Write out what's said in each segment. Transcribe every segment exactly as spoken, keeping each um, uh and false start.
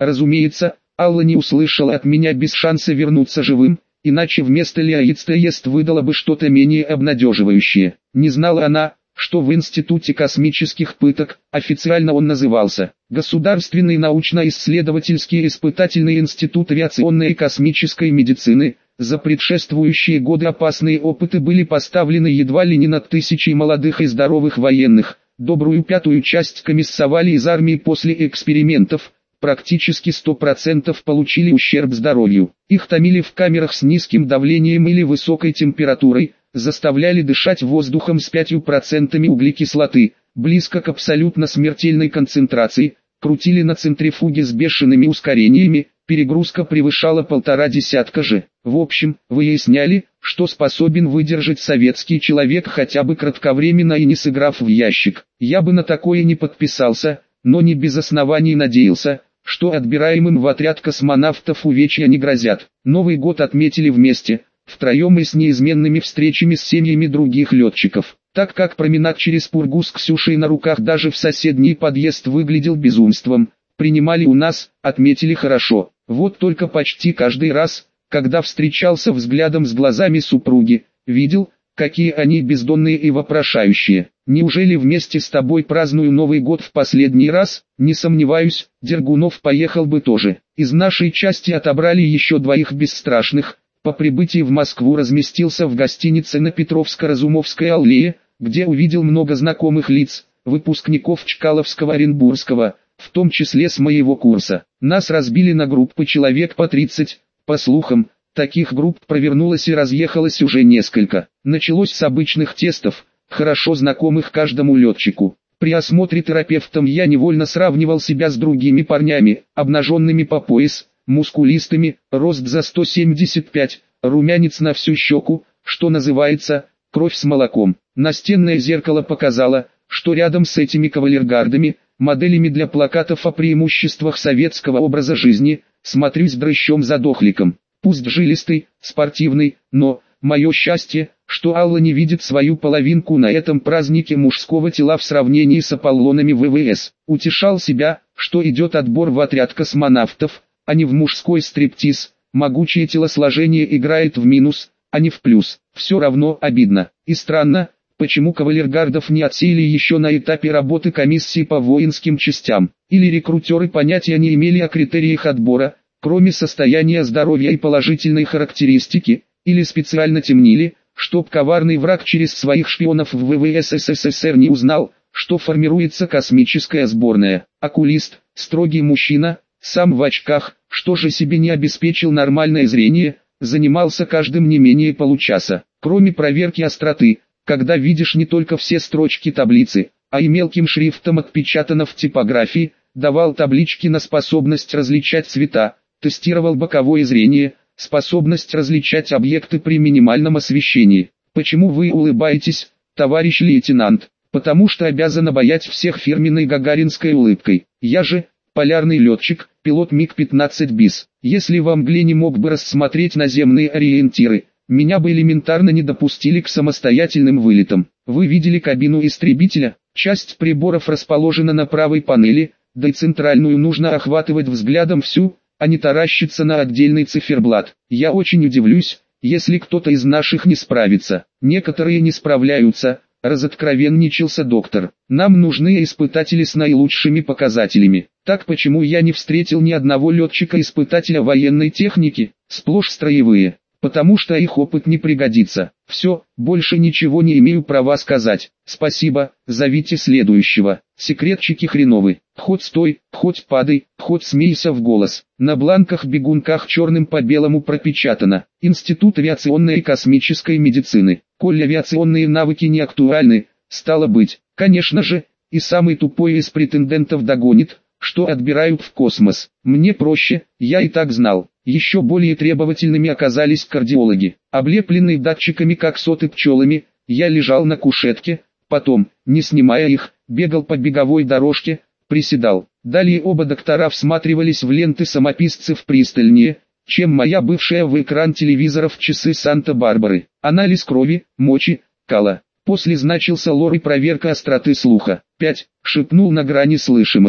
Разумеется, Алла не услышала от меня без шанса вернуться живым, иначе вместо Лиаицтеест выдала бы что-то менее обнадеживающее. Не знала она, что в Институте космических пыток, официально он назывался, Государственный научно-исследовательский испытательный институт авиационной и космической медицины, за предшествующие годы опасные опыты были поставлены едва ли не над тысячей молодых и здоровых военных, добрую пятую часть комиссовали из армии после экспериментов, практически сто процентов получили ущерб здоровью. Их томили в камерах с низким давлением или высокой температурой, заставляли дышать воздухом с пятью процентами углекислоты, близко к абсолютно смертельной концентрации, крутили на центрифуге с бешеными ускорениями, перегрузка превышала полтора десятка же. В общем, выясняли, что способен выдержать советский человек хотя бы кратковременно и не сыграв в ящик. Я бы на такое не подписался, но не без оснований надеялся, что отбираемым в отряд космонавтов увечья не грозят. Новый год отметили вместе, втроем и с неизменными встречами с семьями других летчиков. Так как променад через Пургу с Ксюшей на руках даже в соседний подъезд выглядел безумством, принимали у нас, отметили хорошо. Вот только почти каждый раз, когда встречался взглядом с глазами супруги, видел, какие они бездонные и вопрошающие. Неужели вместе с тобой праздную Новый год в последний раз? Не сомневаюсь, Дергунов поехал бы тоже. Из нашей части отобрали еще двоих бесстрашных. По прибытии в Москву разместился в гостинице на Петровско-Разумовской аллее, где увидел много знакомых лиц, выпускников Чкаловского-Оренбургского, в том числе с моего курса. Нас разбили на группы человек по тридцать, по слухам, таких групп провернулось и разъехалось уже несколько. Началось с обычных тестов, хорошо знакомых каждому летчику. При осмотре терапевтом я невольно сравнивал себя с другими парнями, обнаженными по пояс, мускулистыми, рост за сто семьдесят пять, румянец на всю щеку, что называется, кровь с молоком. Настенное зеркало показало, что рядом с этими кавалергардами, моделями для плакатов о преимуществах советского образа жизни, смотрюсь дрыщом-задохликом. Пусть жилистый, спортивный, но, мое счастье, что Алла не видит свою половинку на этом празднике мужского тела в сравнении с Аполлонами ВВС. Утешал себя, что идет отбор в отряд космонавтов, а не в мужской стриптиз. Могучее телосложение играет в минус, а не в плюс. Все равно обидно. И странно, почему кавалергардов не отсеяли еще на этапе работы комиссии по воинским частям. Или рекрутеры понятия не имели о критериях отбора, кроме состояния здоровья и положительной характеристики, или специально темнили, чтоб коварный враг через своих шпионов в ВВС СССР не узнал, что формируется космическая сборная. Окулист, строгий мужчина, сам в очках, что же себе не обеспечил нормальное зрение, занимался каждым не менее получаса. Кроме проверки остроты, когда видишь не только все строчки таблицы, а и мелким шрифтом отпечатано в типографии, давал таблички на способность различать цвета, тестировал боковое зрение, способность различать объекты при минимальном освещении. Почему вы улыбаетесь, товарищ лейтенант? Потому что обязан обаять всех фирменной гагаринской улыбкой. Я же, полярный летчик, пилот миг пятнадцать бис. Если во мгле не мог бы рассмотреть наземные ориентиры, меня бы элементарно не допустили к самостоятельным вылетам. Вы видели кабину истребителя? Часть приборов расположена на правой панели, да и центральную нужно охватывать взглядом всю, а не таращиться на отдельный циферблат. Я очень удивлюсь, если кто-то из наших не справится. Некоторые не справляются, разоткровенничался доктор. Нам нужны испытатели с наилучшими показателями. Так почему я не встретил ни одного летчика-испытателя военной техники, сплошь строевые? Потому что их опыт не пригодится. Все, больше ничего не имею права сказать. Спасибо, зовите следующего. Секретчики хреновы. Хоть стой, хоть падай, хоть смейся в голос. На бланках-бегунках черным по белому пропечатано. Институт авиационной и космической медицины. Коль авиационные навыки не актуальны, стало быть, конечно же, и самый тупой из претендентов догонит, что отбирают в космос. Мне проще, я и так знал. Еще более требовательными оказались кардиологи. Облепленный датчиками как соты пчелами, я лежал на кушетке, потом, не снимая их, бегал по беговой дорожке, приседал. Далее оба доктора всматривались в ленты самописцев пристальнее, чем моя бывшая в экран телевизоров часы Санта-Барбары. Анализ крови, мочи, кала. После значился лор и проверка остроты слуха. пять. Шепнул на грани слышимости.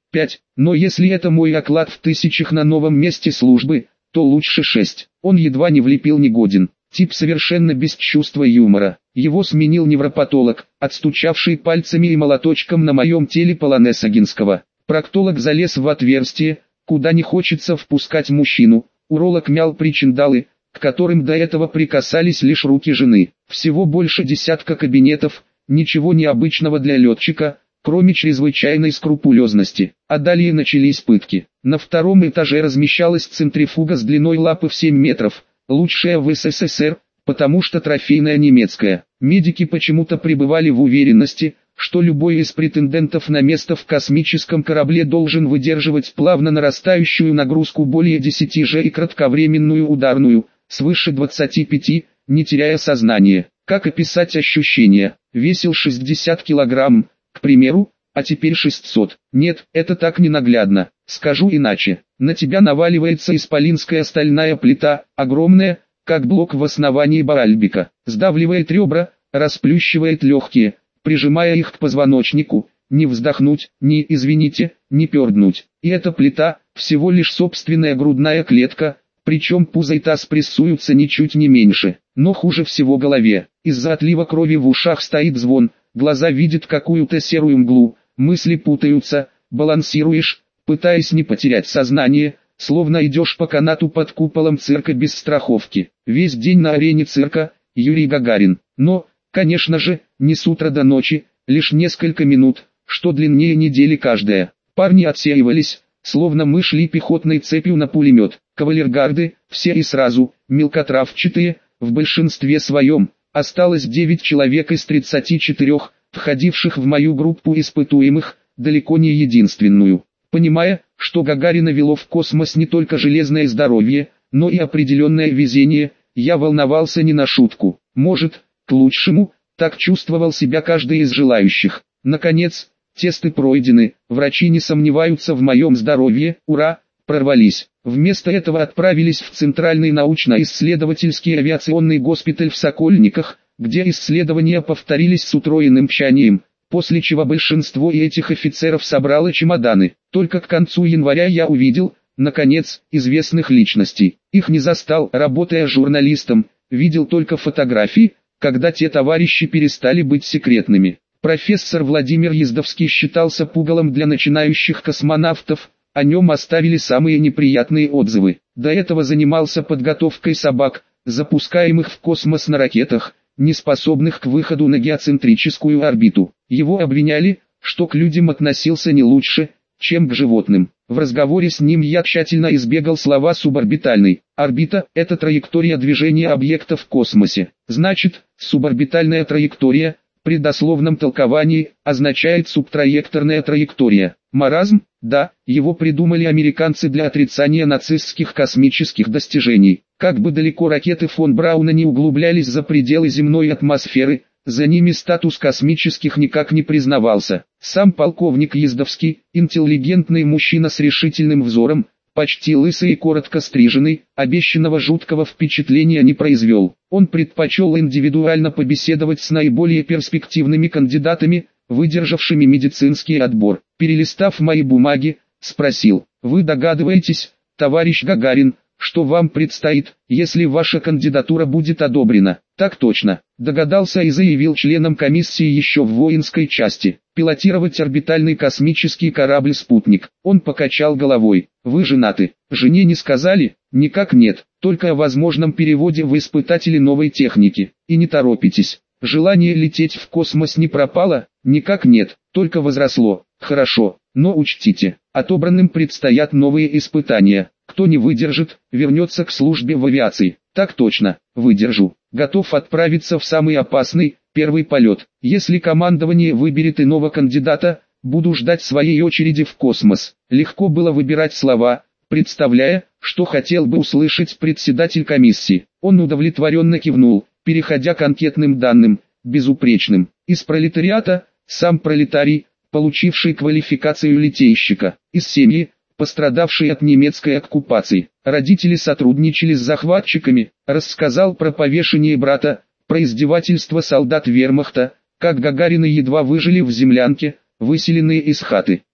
пять, но если это мой оклад в тысячах на новом месте службы, то лучше шесть. Он едва не влепил негоден. Тип совершенно без чувства юмора. Его сменил невропатолог, отстучавший пальцами и молоточком на моем теле полонез Агинского. Проктолог залез в отверстие, куда не хочется впускать мужчину. Уролог мял причиндалы, к которым до этого прикасались лишь руки жены. Всего больше десятка кабинетов, ничего необычного для летчика, кроме чрезвычайной скрупулезности. А далее начались пытки. На втором этаже размещалась центрифуга с длиной лапы в семь метров, лучшая в СССР, потому что трофейная немецкая. Медики почему-то пребывали в уверенности, что любой из претендентов на место в космическом корабле должен выдерживать плавно нарастающую нагрузку более десяти же и кратковременную ударную, свыше двадцати пяти, не теряя сознания. Как описать ощущения? Весил шестьдесят килограмм, к примеру, а теперь шестьсот. Нет, это так ненаглядно. Скажу иначе. На тебя наваливается исполинская стальная плита, огромная, как блок в основании Баальбека. Сдавливает ребра, расплющивает легкие, прижимая их к позвоночнику. Не вздохнуть, не, извините, не перднуть. И эта плита, всего лишь собственная грудная клетка, причем пузо и таз прессуются ничуть не меньше. Но хуже всего голове. Из-за отлива крови в ушах стоит звон, глаза видят какую-то серую мглу, мысли путаются, балансируешь, пытаясь не потерять сознание, словно идешь по канату под куполом цирка без страховки. Весь день на арене цирка, Юрий Гагарин. Но, конечно же, не с утра до ночи, лишь несколько минут, что длиннее недели каждая. Парни отсеивались, словно мы шли пехотной цепью на пулемет. Кавалергарды, все и сразу, мелкотравчатые, в большинстве своем. Осталось девять человек из тридцати четырёх, входивших в мою группу испытуемых, далеко не единственную. Понимая, что Гагарина вело в космос не только железное здоровье, но и определенное везение, я волновался не на шутку. Может, к лучшему, так чувствовал себя каждый из желающих. Наконец, тесты пройдены, врачи не сомневаются в моем здоровье, ура, прорвались. Вместо этого отправились в Центральный научно-исследовательский авиационный госпиталь в Сокольниках, где исследования повторились с утроенным тщанием, после чего большинство и этих офицеров собрало чемоданы. Только к концу января я увидел, наконец, известных личностей. Их не застал, работая журналистом, видел только фотографии, когда те товарищи перестали быть секретными. Профессор Владимир Ездовский считался пугалом для начинающих космонавтов, о нем оставили самые неприятные отзывы. До этого занимался подготовкой собак, запускаемых в космос на ракетах, не способных к выходу на геоцентрическую орбиту. Его обвиняли, что к людям относился не лучше, чем к животным. В разговоре с ним я тщательно избегал слова «суборбитальный». Орбита – это траектория движения объекта в космосе. Значит, суборбитальная траектория, при дословном толковании, означает субтраекторная траектория. Маразм? Да, его придумали американцы для отрицания нацистских космических достижений. Как бы далеко ракеты фон Брауна не углублялись за пределы земной атмосферы, за ними статус космических никак не признавался. Сам полковник Ездовский, интеллигентный мужчина с решительным взором, почти лысый и коротко стриженный, обещанного жуткого впечатления не произвел. Он предпочел индивидуально побеседовать с наиболее перспективными кандидатами, выдержавшими медицинский отбор. Перелистав мои бумаги, спросил: «Вы догадываетесь, товарищ Гагарин, что вам предстоит, если ваша кандидатура будет одобрена?» «Так точно», догадался и заявил членам комиссии еще в воинской части. «Пилотировать орбитальный космический корабль-спутник». Он покачал головой. «Вы женаты?» «Жене не сказали?» «Никак нет, только о возможном переводе в испытатели новой техники. И не торопитесь. Желание лететь в космос не пропало?» «Никак нет, только возросло». «Хорошо, но учтите, отобранным предстоят новые испытания. Кто не выдержит, вернется к службе в авиации». «Так точно, выдержу. Готов отправиться в самый опасный, первый полет. Если командование выберет иного кандидата, буду ждать своей очереди в космос». Легко было выбирать слова, представляя, что хотел бы услышать председатель комиссии. Он удовлетворенно кивнул, переходя к анкетным данным, безупречным. Из пролетариата, сам пролетарий, получивший квалификацию литейщика. Из семьи, пострадавшей от немецкой оккупации. Родители сотрудничали с захватчиками, рассказал про повешение брата, про издевательство солдат вермахта, как Гагарины едва выжили в землянке, выселенные из хаты.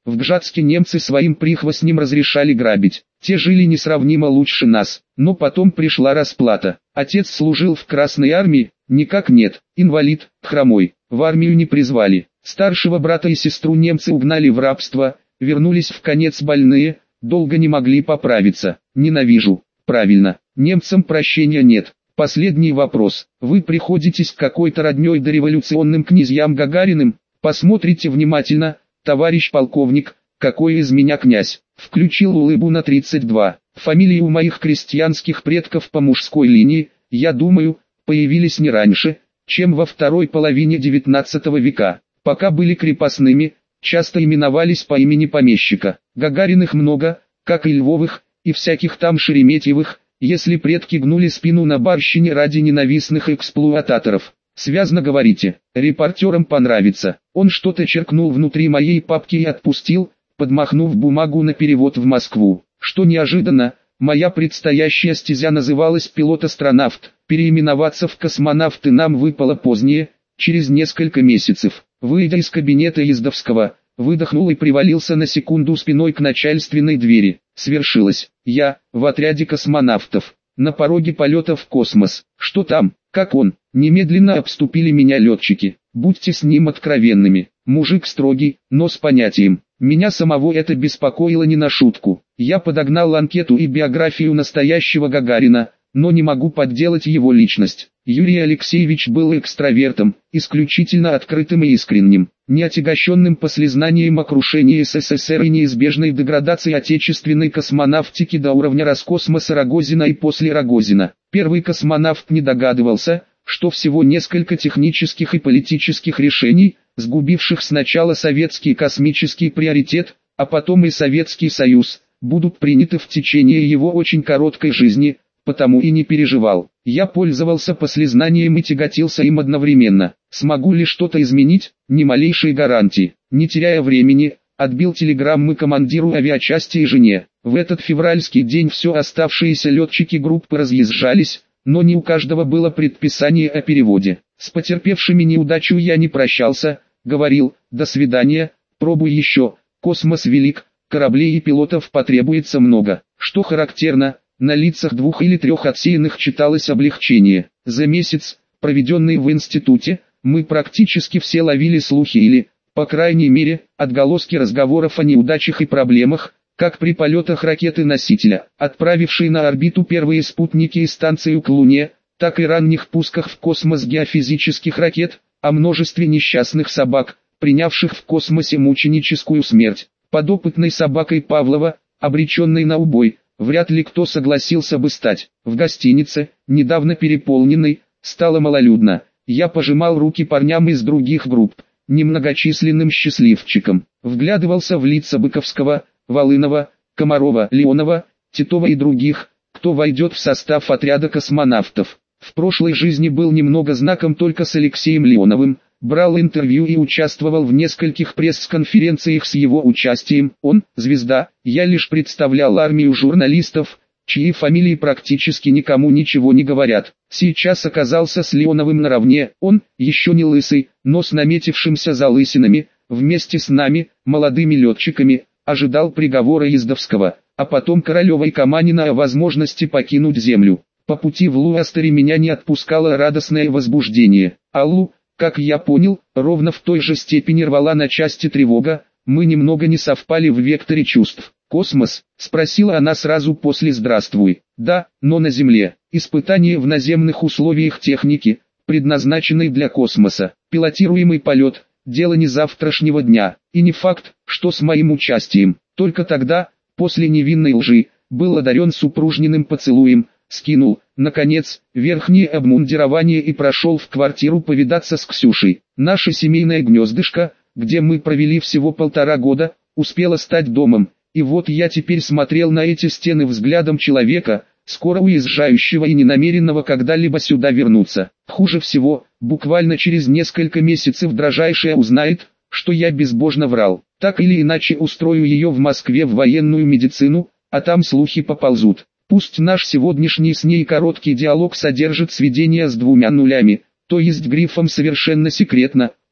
В Гжатске немцы своим прихвостням разрешали грабить. Те жили несравнимо лучше нас, но потом пришла расплата. Отец служил в Красной армии? Никак нет. Инвалид, хромой. В армию не призвали. Старшего брата и сестру немцы угнали в рабство, вернулись в конец больные, долго не могли поправиться. Ненавижу. Правильно, немцам прощения нет. Последний вопрос. Вы приходитесь к какой-то роднёй дореволюционным князьям Гагариным? Посмотрите внимательно, товарищ полковник, какой из меня князь. Включил улыбу на тридцать два. Фамилии у моих крестьянских предков по мужской линии, я думаю, появились не раньше, чем во второй половине девятнадцатого века. Пока были крепостными, часто именовались по имени помещика. Гагариных много, как и Львовых, и всяких там Шереметьевых, если предки гнули спину на барщине ради ненавистных эксплуататоров. Связно говорите, репортерам понравится. Он что-то черкнул внутри моей папки и отпустил, подмахнув бумагу на перевод в Москву. Что неожиданно, моя предстоящая стезя называлась пилот-астронавт. Переименоваться в космонавты нам выпало позднее, через несколько месяцев. Выйдя из кабинета Ездовского, выдохнул и привалился на секунду спиной к начальственной двери. Свершилось. Я, в отряде космонавтов, на пороге полета в космос. Что там, как он? Немедленно обступили меня летчики. Будьте с ним откровенными. Мужик строгий, но с понятием. Меня самого это беспокоило не на шутку. Я подогнал анкету и биографию настоящего Гагарина, но не могу подделать его личность. Юрий Алексеевич был экстравертом, исключительно открытым и искренним, не отягощенным послезнанием о крушении СССР и неизбежной деградации отечественной космонавтики до уровня Роскосмоса Рогозина и после Рогозина. Первый космонавт не догадывался, что всего несколько технических и политических решений, сгубивших сначала советский космический приоритет, а потом и Советский Союз, будут приняты в течение его очень короткой жизни, потому и не переживал. Я пользовался послезнанием и тяготился им одновременно. Смогу ли что-то изменить? Ни малейшей гарантии. Не теряя времени, отбил телеграммы командиру авиачасти и жене. В этот февральский день все оставшиеся летчики группы разъезжались, но не у каждого было предписание о переводе. С потерпевшими неудачу я не прощался, говорил: «До свидания, пробуй еще, космос велик, кораблей и пилотов потребуется много». Что характерно, на лицах двух или трех отсеянных читалось облегчение. За месяц, проведенный в институте, мы практически все ловили слухи или, по крайней мере, отголоски разговоров о неудачах и проблемах, как при полетах ракеты-носителя, отправившей на орбиту первые спутники и станцию к Луне, так и ранних пусках в космос геофизических ракет, о множестве несчастных собак, принявших в космосе мученическую смерть. Подопытной собакой Павлова, обреченной на убой, вряд ли кто согласился бы стать. В гостинице, недавно переполненной, стало малолюдно. Я пожимал руки парням из других групп, немногочисленным счастливчикам. Вглядывался в лица Быковского, Волынова, Комарова, Леонова, Титова и других, кто войдет в состав отряда космонавтов. В прошлой жизни был немного знаком только с Алексеем Леоновым, брал интервью и участвовал в нескольких пресс-конференциях с его участием. Он, звезда, я лишь представлял армию журналистов, чьи фамилии практически никому ничего не говорят. Сейчас оказался с Леоновым наравне. Он, еще не лысый, но с наметившимся залысинами, вместе с нами, молодыми летчиками, ожидал приговора Ездовского, а потом Королева и Каманина о возможности покинуть Землю. По пути в Луастере меня не отпускало радостное возбуждение. Аллу, как я понял, ровно в той же степени рвала на части тревога, мы немного не совпали в векторе чувств. «Космос?» — спросила она сразу после «Здравствуй». «Да, но на Земле. Испытание в наземных условиях техники, предназначенной для космоса. Пилотируемый полет — дело не завтрашнего дня, и не факт, что с моим участием». Только тогда, после невинной лжи, был одарен супружниным поцелуем, скинул, наконец, верхнее обмундирование и прошел в квартиру повидаться с Ксюшей. Наше семейное гнездышко, где мы провели всего полтора года, успело стать домом, и вот я теперь смотрел на эти стены взглядом человека, скоро уезжающего и ненамеренного когда-либо сюда вернуться. Хуже всего, буквально через несколько месяцев дрожайшая узнает, что я безбожно врал. Так или иначе устрою ее в Москве в военную медицину, а там слухи поползут. Пусть наш сегодняшний с ней короткий диалог содержит сведения с двумя нулями, то есть грифом «совершенно секретно»,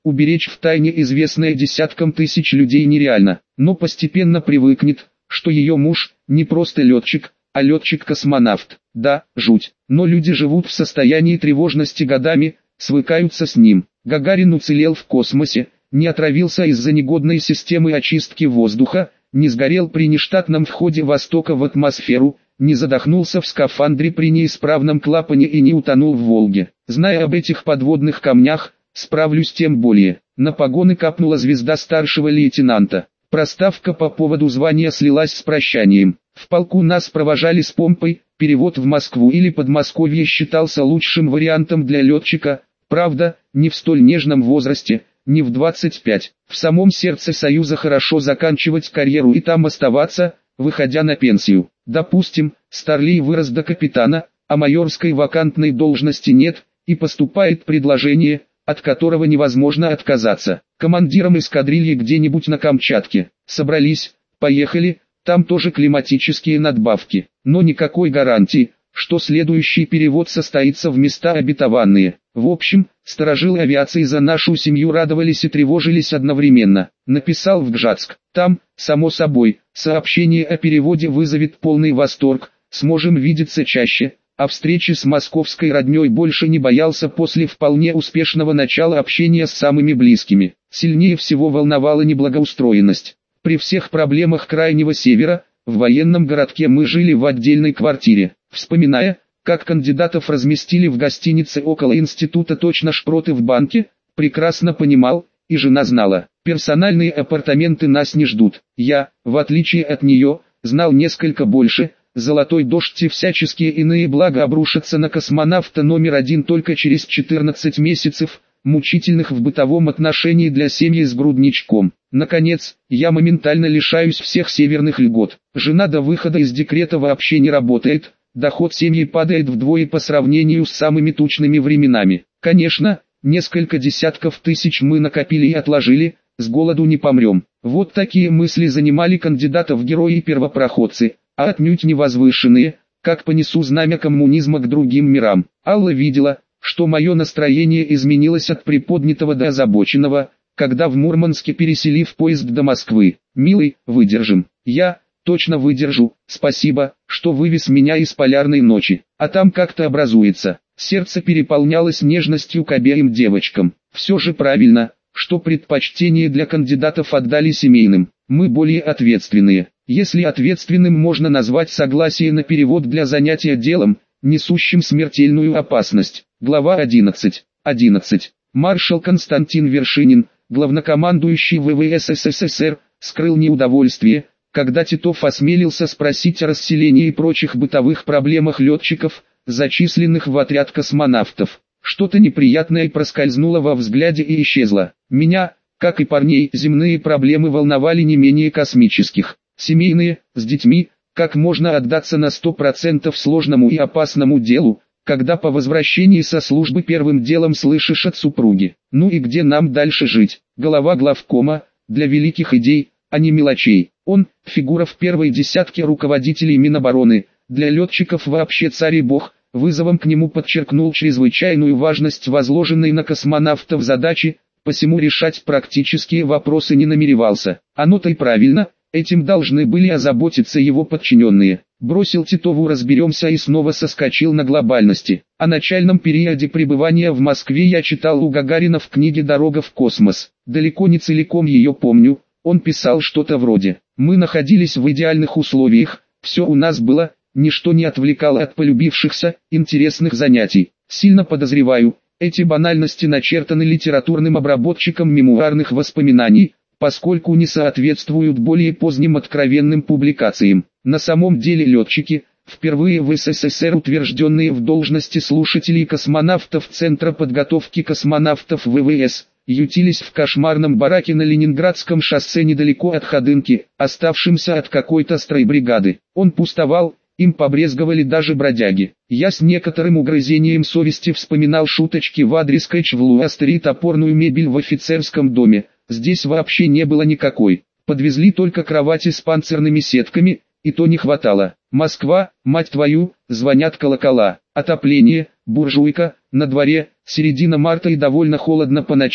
уберечь в тайне известное десяткам тысяч людей нереально, но постепенно привыкнет, что ее муж не просто летчик, а летчик-космонавт. Да, жуть, но люди живут в состоянии тревожности годами, свыкаются с ним. Гагарин уцелел в космосе, не отравился из-за негодной системы очистки воздуха, не сгорел при нештатном входе Востока в атмосферу, не задохнулся в скафандре при неисправном клапане и не утонул в Волге. Зная об этих подводных камнях, справлюсь тем более. На погоны капнула звезда старшего лейтенанта. Проставка по поводу звания слилась с прощанием. В полку нас провожали с помпой, перевод в Москву или Подмосковье считался лучшим вариантом для летчика, правда, не в столь нежном возрасте, не в двадцать пять. В самом сердце Союза хорошо заканчивать карьеру и там оставаться, выходя на пенсию. Допустим, Старлей вырос до капитана, а майорской вакантной должности нет, и поступает предложение, от которого невозможно отказаться. Командиром эскадрильи где-нибудь на Камчатке. Собрались, поехали, там тоже климатические надбавки. Но никакой гарантии, что следующий перевод состоится в места обетованные. В общем, старожилы авиации за нашу семью радовались и тревожились одновременно. Написал в Гжатск. Там, само собой, сообщение о переводе вызовет полный восторг, сможем видеться чаще. А встречи с московской родней больше не боялся после вполне успешного начала общения с самыми близкими. Сильнее всего волновала неблагоустроенность. При всех проблемах Крайнего Севера, в военном городке мы жили в отдельной квартире. Вспоминая, как кандидатов разместили в гостинице около института точно шпроты в банке, прекрасно понимал, и жена знала, персональные апартаменты нас не ждут. Я, в отличие от нее, знал несколько больше. Золотой дождь и всяческие иные блага обрушатся на космонавта номер один только через четырнадцать месяцев, мучительных в бытовом отношении для семьи с грудничком. Наконец, я моментально лишаюсь всех северных льгот. Жена до выхода из декрета вообще не работает, доход семьи падает вдвое по сравнению с самыми тучными временами. Конечно, несколько десятков тысяч мы накопили и отложили, с голоду не помрем. Вот такие мысли занимали кандидата в герои и первопроходцы, а отнюдь не возвышенные, как понесу знамя коммунизма к другим мирам. Алла видела, что мое настроение изменилось от приподнятого до озабоченного, когда в Мурманске пересели в поезд до Москвы. «Милый, выдержим». Я, точно выдержу, спасибо, что вывез меня из полярной ночи. А там как-то образуется. Сердце переполнялось нежностью к обеим девочкам. Все же правильно, что предпочтение для кандидатов отдали семейным. Мы более ответственные. Если ответственным можно назвать согласие на перевод для занятия делом, несущим смертельную опасность. Глава одиннадцать. одиннадцать. Маршал Константин Вершинин, главнокомандующий ВВС СССР, скрыл неудовольствие, когда Титов осмелился спросить о расселении и прочих бытовых проблемах летчиков, зачисленных в отряд космонавтов. Что-то неприятное проскользнуло во взгляде и исчезло. Меня, как и парней, земные проблемы волновали не менее космических. Семейные, с детьми, как можно отдаться на сто процентов сложному и опасному делу, когда по возвращении со службы первым делом слышишь от супруги: «Ну и где нам дальше жить?» Голова главкома, для великих идей, а не мелочей. Он, фигура в первой десятке руководителей Минобороны, для летчиков вообще царь и бог, вызовом к нему подчеркнул чрезвычайную важность возложенной на космонавтов задачи, посему решать практические вопросы не намеревался. Оно-то и правильно. Этим должны были озаботиться его подчиненные. Бросил Титову «разберемся» и снова соскочил на глобальности. О начальном периоде пребывания в Москве я читал у Гагарина в книге «Дорога в космос». Далеко не целиком ее помню. Он писал что-то вроде: «Мы находились в идеальных условиях, все у нас было, ничто не отвлекало от полюбившихся, интересных занятий. Сильно подозреваю, эти банальности начертаны литературным обработчиком мемуарных воспоминаний, поскольку не соответствуют более поздним откровенным публикациям. На самом деле летчики, впервые в СССР утвержденные в должности слушателей космонавтов Центра подготовки космонавтов ВВС, ютились в кошмарном бараке на Ленинградском шоссе недалеко от Ходынки, оставшимся от какой-то стройбригады. Он пустовал, им побрезговали даже бродяги. Я с некоторым угрызением совести вспоминал шуточки в адрес Кэтч-в-Луастере и топорную мебель в офицерском доме. Здесь вообще не было никакой. Подвезли только кровати с панцирными сетками, и то не хватало. Москва, мать твою, звонят колокола. Отопление, буржуйка, на дворе, середина марта и довольно холодно по ночам,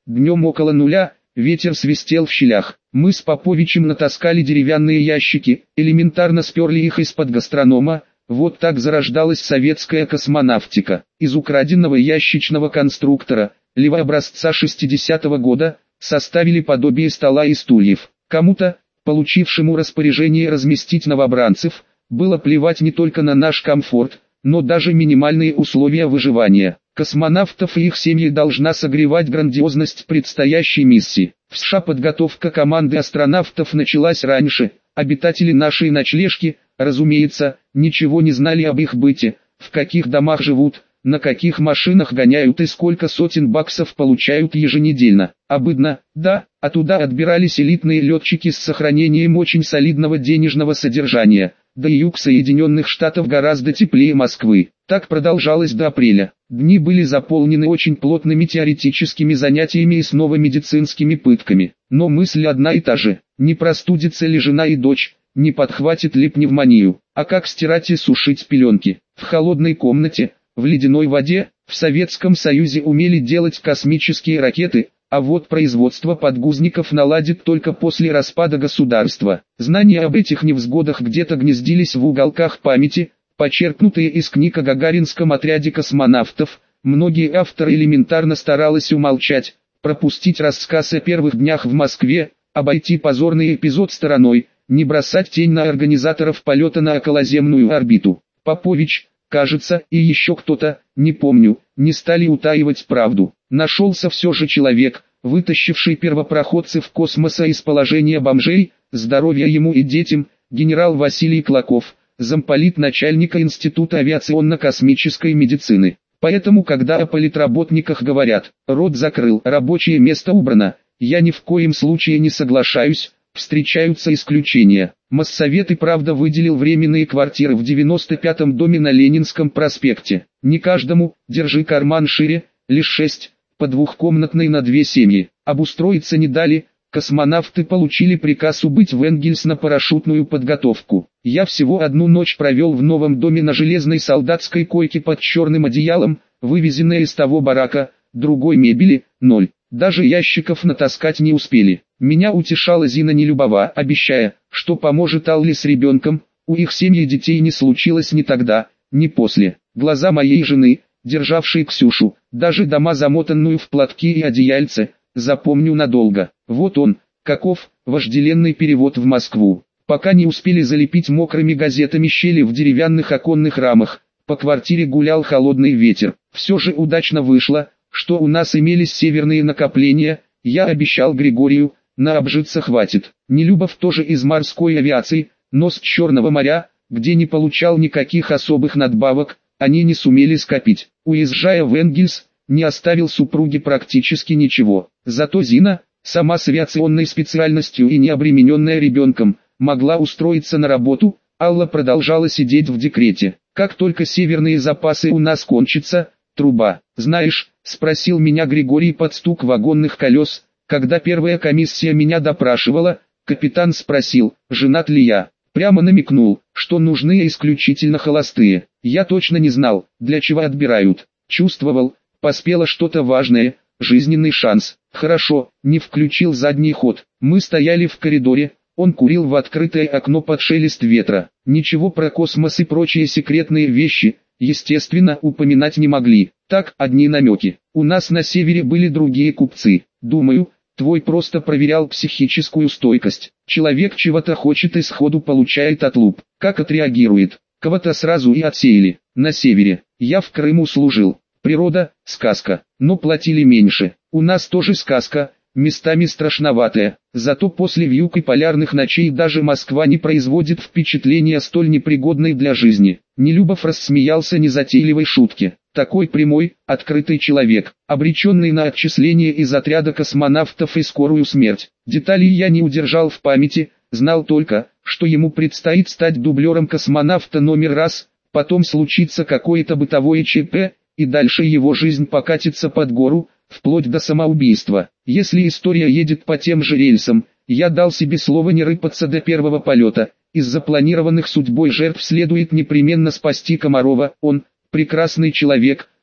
днем около нуля, ветер свистел в щелях. Мы с Поповичем натаскали деревянные ящики, элементарно сперли их из-под гастронома. Вот так зарождалась советская космонавтика. Из украденного ящичного конструктора, лева образца шестидесятого года, составили подобие стола и стульев. Кому-то, получившему распоряжение разместить новобранцев, было плевать не только на наш комфорт, но даже минимальные условия выживания. Космонавтов и их семьи должна согревать грандиозность предстоящей миссии. В США подготовка команды астронавтов началась раньше. Обитатели нашей ночлежки, разумеется, ничего не знали об их быте, в каких домах живут, на каких машинах гоняют и сколько сотен баксов получают еженедельно. Обыдно, да, а туда отбирались элитные летчики с сохранением очень солидного денежного содержания. Да и юг Соединенных Штатов гораздо теплее Москвы. Так продолжалось до апреля. Дни были заполнены очень плотными теоретическими занятиями и снова медицинскими пытками. Но мысль одна и та же: не простудится ли жена и дочь, не подхватит ли пневмонию, а как стирать и сушить пеленки. В холодной комнате, в ледяной воде, в Советском Союзе умели делать космические ракеты, а вот производство подгузников наладит только после распада государства. Знания об этих невзгодах где-то гнездились в уголках памяти, почерпнутые из книг о гагаринском отряде космонавтов. Многие авторы элементарно старались умолчать, пропустить рассказ о первых днях в Москве, обойти позорный эпизод стороной, не бросать тень на организаторов полета на околоземную орбиту. Попович, кажется, и еще кто-то, не помню, не стали утаивать правду. Нашелся все же человек, вытащивший первопроходцев космоса из положения бомжей, здоровья ему и детям, генерал Василий Клоков, замполит начальника Института авиационно-космической медицины. Поэтому, когда о политработниках говорят, рот закрыл, рабочее место убрано, я ни в коем случае не соглашаюсь. Встречаются исключения. Моссовет и правда выделил временные квартиры в девяносто пятом доме на Ленинском проспекте. Не каждому, держи карман шире, лишь шесть, по двухкомнатной на две семьи. Обустроиться не дали, космонавты получили приказ убыть в Энгельс на парашютную подготовку. Я всего одну ночь провел в новом доме на железной солдатской койке под черным одеялом, вывезенной из того барака, другой мебели, ноль. Даже ящиков натаскать не успели. Меня утешала Зина Нелюбова, обещая, что поможет Алле с ребенком. У их семьи детей не случилось ни тогда, ни после. Глаза моей жены, державшей Ксюшу, даже дома замотанную в платки и одеяльце, запомню надолго. Вот он, каков, вожделенный перевод в Москву. Пока не успели залепить мокрыми газетами щели в деревянных оконных рамах, по квартире гулял холодный ветер. Все же удачно вышло, что у нас имелись северные накопления. Я обещал Григорию, на обжиться хватит. Нелюбов тоже из морской авиации, но с Черного моря, где не получал никаких особых надбавок, они не сумели скопить. Уезжая в Энгельс, не оставил супруге практически ничего. Зато Зина, сама с авиационной специальностью и не обремененная ребенком, могла устроиться на работу. Алла продолжала сидеть в декрете. Как только северные запасы у нас кончатся, труба. Знаешь, спросил меня Григорий под стук вагонных колес, когда первая комиссия меня допрашивала. Капитан спросил, женат ли я. Прямо намекнул, что нужны исключительно холостые. Я точно не знал, для чего отбирают. Чувствовал, поспело что-то важное, жизненный шанс. Хорошо, не включил задний ход. Мы стояли в коридоре, он курил в открытое окно под шелест ветра. Ничего про космос и прочие секретные вещи, естественно, упоминать не могли. Так, одни намеки. У нас на севере были другие купцы. Думаю, твой просто проверял психическую стойкость. Человек чего-то хочет и сходу получает отлуп. Как отреагирует? Кого-то сразу и отсеяли. На севере. Я в Крыму служил. Природа, сказка. Но платили меньше. У нас тоже сказка, местами страшноватая. Зато после вьюг и полярных ночей даже Москва не производит впечатления столь непригодной для жизни. Нелюбов рассмеялся незатейливой шутке. Такой прямой, открытый человек, обреченный на отчисление из отряда космонавтов и скорую смерть. Деталей я не удержал в памяти, знал только, что ему предстоит стать дублером космонавта номер раз, потом случится какое-то бытовое ЧП, и дальше его жизнь покатится под гору, вплоть до самоубийства. Если история едет по тем же рельсам, я дал себе слово не рыпаться до первого полета. Из запланированных судьбой жертв следует непременно спасти Комарова. Он прекрасный человек,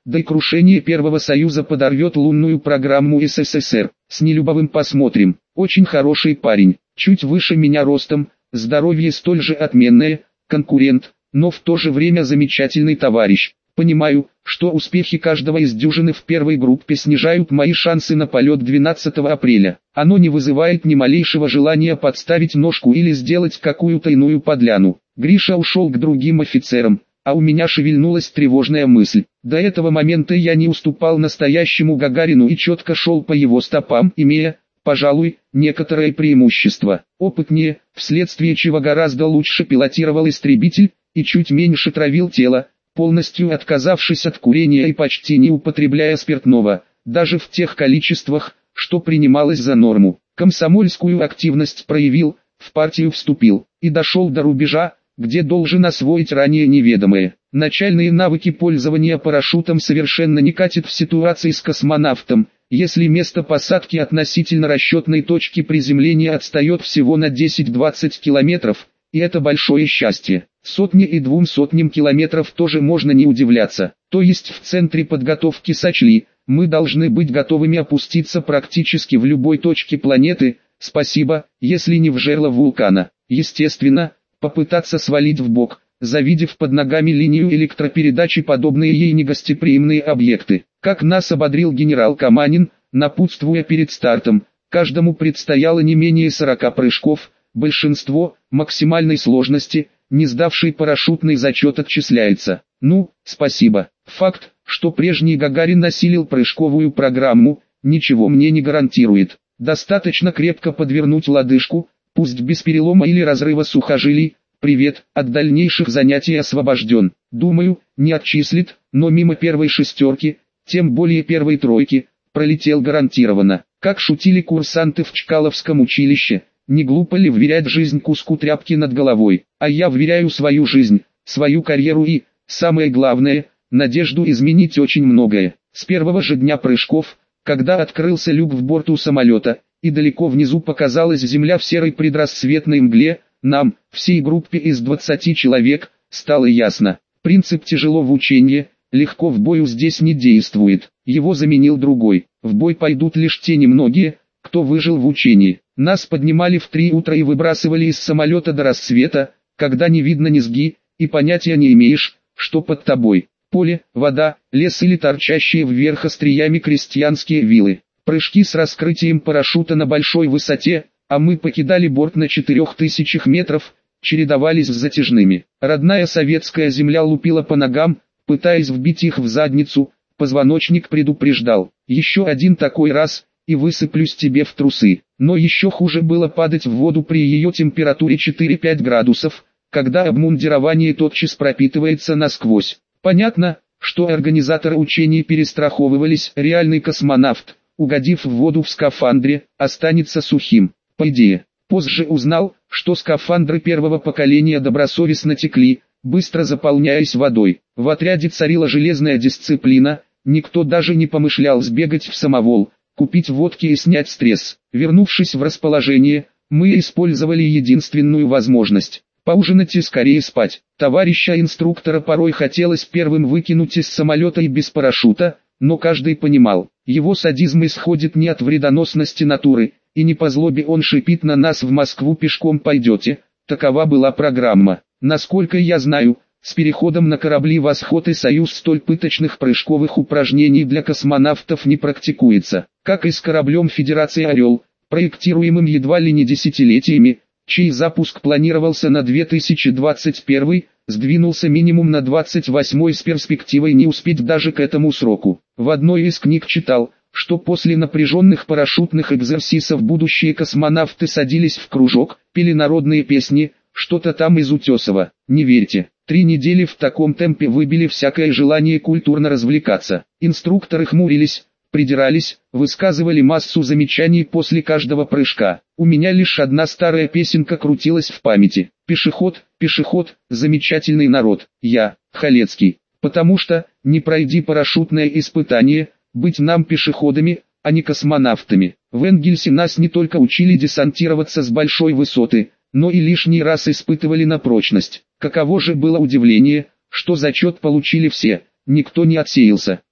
Да и крушение Первого Союза подорвет лунную программу СССР. С Нелюбовым посмотрим. Очень хороший парень, чуть выше меня ростом, здоровье столь же отменное, конкурент, но в то же время замечательный товарищ. Понимаю, что успехи каждого из дюжины в первой группе снижают мои шансы на полет двенадцатого апреля. Оно не вызывает ни малейшего желания подставить ножку или сделать какую-то иную подляну. Гриша ушел к другим офицерам, а у меня шевельнулась тревожная мысль. До этого момента я не уступал настоящему Гагарину и четко шел по его стопам, имея, пожалуй, некоторое преимущество. Опытнее, вследствие чего гораздо лучше пилотировал истребитель и чуть меньше травил тело, полностью отказавшись от курения и почти не употребляя спиртного, даже в тех количествах, что принималось за норму. Комсомольскую активность проявил, в партию вступил и дошел до рубежа, где должен освоить ранее неведомое. Начальные навыки пользования парашютом совершенно не катят в ситуации с космонавтом, если место посадки относительно расчетной точки приземления отстает всего на десять-двадцать километров, и это большое счастье. Сотни и двум сотням километров тоже можно не удивляться. То есть в центре подготовки сочли, мы должны быть готовыми опуститься практически в любой точке планеты, спасибо, если не в жерло вулкана. Естественно, попытаться свалить в бок, завидев под ногами линию электропередачи подобные ей негостеприимные объекты. Как нас ободрил генерал Каманин, напутствуя перед стартом, каждому предстояло не менее сорока прыжков, большинство, максимальной сложности, не сдавший парашютный зачет отчисляется. Ну, спасибо. Факт, что прежний Гагарин осилил прыжковую программу, ничего мне не гарантирует. Достаточно крепко подвернуть лодыжку, пусть без перелома или разрыва сухожилий, привет, от дальнейших занятий освобожден. Думаю, не отчислит, но мимо первой шестерки, тем более первой тройки, пролетел гарантированно. Как шутили курсанты в Чкаловском училище, не глупо ли вверять жизнь куску тряпки над головой, а я вверяю свою жизнь, свою карьеру и, самое главное, надежду изменить очень многое. С первого же дня прыжков, когда открылся люк в борту самолета, и далеко внизу показалась земля в серой предрассветной мгле, нам, всей группе из двадцати человек, стало ясно. Принцип «тяжело в учении, легко в бою» здесь не действует, его заменил другой. В бой пойдут лишь те немногие, кто выжил в учении. Нас поднимали в три утра и выбрасывали из самолета до рассвета, когда не видно низги, и понятия не имеешь, что под тобой. Поле, вода, лес или торчащие вверх остриями крестьянские вилы. Прыжки с раскрытием парашюта на большой высоте, а мы покидали борт на четырех тысячах метров, чередовались с затяжными. Родная советская земля лупила по ногам, пытаясь вбить их в задницу, позвоночник предупреждал. Еще один такой раз, и высыплюсь тебе в трусы. Но еще хуже было падать в воду при ее температуре четыре-пять градусов, когда обмундирование тотчас пропитывается насквозь. Понятно, что организаторы учений перестраховывались, реальный космонавт, угодив в воду в скафандре, останется сухим. По идее, позже узнал, что скафандры первого поколения добросовестно текли, быстро заполняясь водой. В отряде царила железная дисциплина, никто даже не помышлял сбегать в самовол, купить водки и снять стресс. Вернувшись в расположение, мы использовали единственную возможность – поужинать и скорее спать. Товарища инструктора порой хотелось первым выкинуть из самолета и без парашюта, но каждый понимал, его садизм исходит не от вредоносности натуры, и не по злобе он шипит на нас: в Москву пешком пойдете. Такова была программа. Насколько я знаю, с переходом на корабли «Восход» и «Союз» столь пыточных прыжковых упражнений для космонавтов не практикуется, как и с кораблем Федерации «Орел», проектируемым едва ли не десятилетиями, чей запуск планировался на две тысячи двадцать первый, сдвинулся минимум на двадцать восьмой с перспективой не успеть даже к этому сроку. В одной из книг читал, что после напряженных парашютных экзерсисов будущие космонавты садились в кружок, пели народные песни, что-то там из Утесова. Не верьте, три недели в таком темпе выбили всякое желание культурно развлекаться. Инструкторы хмурились, придирались, высказывали массу замечаний после каждого прыжка. У меня лишь одна старая песенка крутилась в памяти. Пешеход, пешеход, замечательный народ. Я, Халецкий. Потому что, не пройди парашютное испытание, быть нам пешеходами, а не космонавтами. В Энгельсе нас не только учили десантироваться с большой высоты, но и лишний раз испытывали на прочность. Каково же было удивление, что зачет получили все, никто не отсеялся.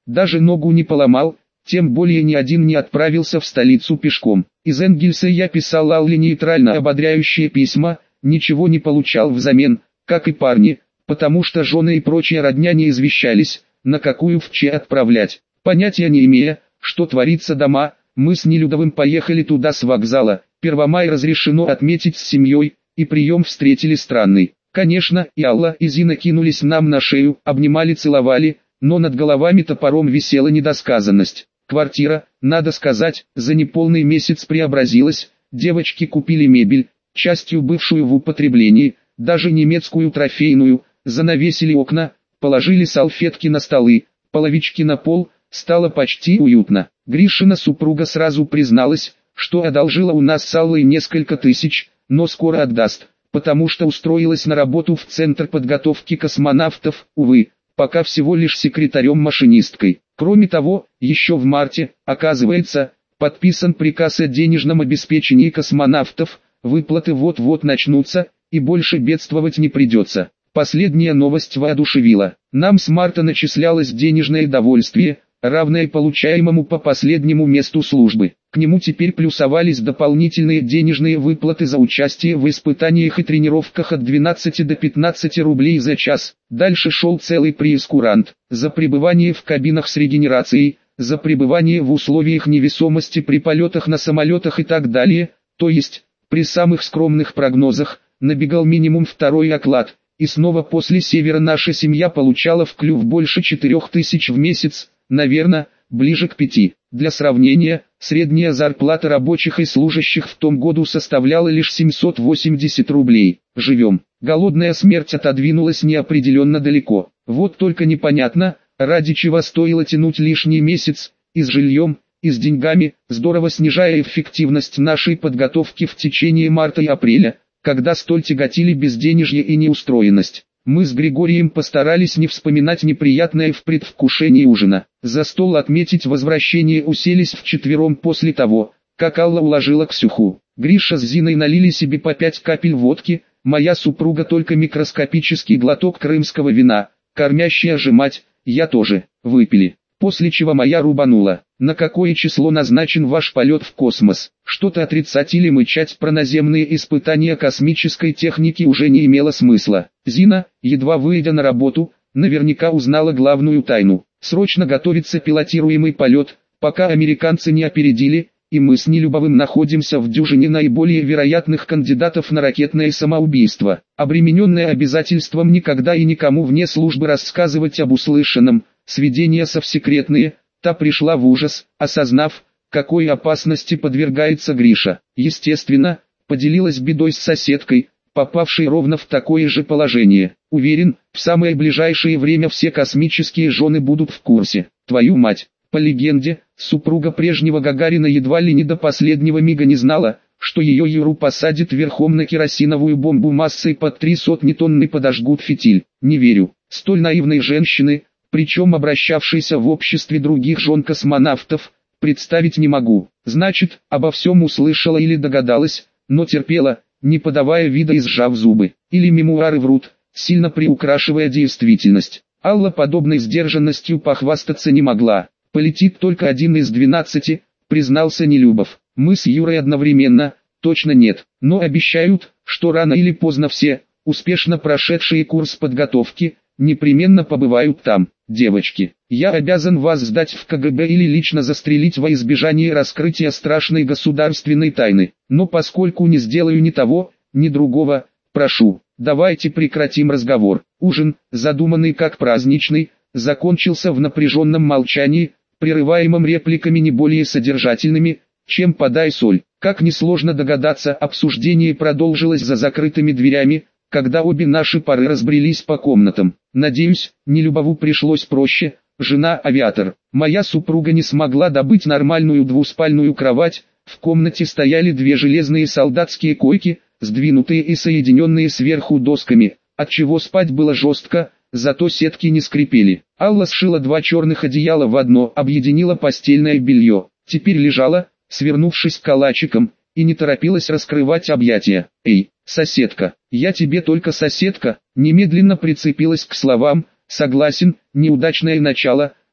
даже ногу не поломал, тем более ни один не отправился в столицу пешком. Из Энгельса я писал Алле нейтрально ободряющие письма, ничего не получал взамен, как и парни, потому что жены и прочая родня не извещались, на какую в Че отправлять. Понятия не имея, что творится дома, мы с Нелюдовым поехали туда с вокзала. Первомай разрешено отметить с семьей, и прием встретили странный. Конечно, и Алла, и Зина кинулись нам на шею, обнимали, целовали, но над головами топором висела недосказанность. Квартира, надо сказать, за неполный месяц преобразилась, девочки купили мебель, частью бывшую в употреблении, даже немецкую трофейную, занавесили окна, положили салфетки на столы, половички на пол, стало почти уютно. Гришина супруга сразу призналась, что одолжила у нас с Аллой несколько тысяч, но скоро отдаст, потому что устроилась на работу в Центр подготовки космонавтов, увы, пока всего лишь секретарем-машинисткой. Кроме того, еще в марте, оказывается, подписан приказ о денежном обеспечении космонавтов, выплаты вот-вот начнутся, и больше бедствовать не придется. Последняя новость воодушевила. Нам с марта начислялось денежное довольствие, равное получаемому по последнему месту службы. К нему теперь плюсовались дополнительные денежные выплаты за участие в испытаниях и тренировках от двенадцати до пятнадцати рублей за час. Дальше шел целый прейскурант. За пребывание в кабинах с регенерацией, за пребывание в условиях невесомости при полетах на самолетах и так далее. То есть, при самых скромных прогнозах, набегал минимум второй оклад. И снова после севера наша семья получала в клюв больше четырех тысяч в месяц, наверное, ближе к пяти. Для сравнения, средняя зарплата рабочих и служащих в том году составляла лишь семьсот восемьдесят рублей. Живем. Голодная смерть отодвинулась неопределенно далеко. Вот только непонятно, ради чего стоило тянуть лишний месяц, и с жильем, и с деньгами, здорово снижая эффективность нашей подготовки в течение марта и апреля, когда столь тяготили безденежье и неустроенность. Мы с Григорием постарались не вспоминать неприятное в предвкушении ужина. За стол отметить возвращение уселись вчетвером после того, как Алла уложила Ксюху. Гриша с Зиной налили себе по пять капель водки, моя супруга только микроскопический глоток крымского вина, кормящая же мать, я тоже, выпили. После чего моя рубанула. На какое число назначен ваш полет в космос? Что-то отрицать или мычать про наземные испытания космической техники уже не имело смысла. Зина, едва выйдя на работу, наверняка узнала главную тайну. Срочно готовится пилотируемый полет, пока американцы не опередили, и мы с Нелюбовым находимся в дюжине наиболее вероятных кандидатов на ракетное самоубийство. Обремененная обязательством никогда и никому вне службы рассказывать об услышанном, сведения совсекретные, та пришла в ужас, осознав, какой опасности подвергается Гриша. Естественно, поделилась бедой с соседкой, попавшей ровно в такое же положение. Уверен, в самое ближайшее время все космические жены будут в курсе. Твою мать! По легенде, супруга прежнего Гагарина едва ли не до последнего мига не знала, что ее Юру посадят верхом на керосиновую бомбу массой под три сотни тонн и подожгут фитиль. Не верю. Столь наивной женщины, причем обращавшейся в обществе других жен космонавтов, представить не могу. Значит, обо всем услышала или догадалась, но терпела, не подавая вида и сжав зубы. Или мемуары врут, сильно приукрашивая действительность. Алла подобной сдержанностью похвастаться не могла. Полетит только один из двенадцати, признался Нелюбов. Мы с Юрой одновременно, точно нет, но обещают, что рано или поздно все, успешно прошедшие курс подготовки, непременно побывают там. Девочки, я обязан вас сдать в ка гэ бэ или лично застрелить во избежание раскрытия страшной государственной тайны. Но поскольку не сделаю ни того, ни другого, прошу, давайте прекратим разговор. Ужин, задуманный как праздничный, закончился в напряженном молчании, прерываемом репликами не более содержательными, чем «подай соль». Как несложно догадаться, обсуждение продолжилось за закрытыми дверями, когда обе наши пары разбрелись по комнатам. Надеюсь, Нелюбову пришлось проще, жена авиатор. Моя супруга не смогла добыть нормальную двуспальную кровать, в комнате стояли две железные солдатские койки, сдвинутые и соединенные сверху досками, отчего спать было жестко, зато сетки не скрипели. Алла сшила два черных одеяла в одно, объединила постельное белье. Теперь лежала, свернувшись калачиком, и не торопилась раскрывать объятия. «Эй, соседка, я тебе только соседка», немедленно прицепилась к словам, согласен, неудачное начало,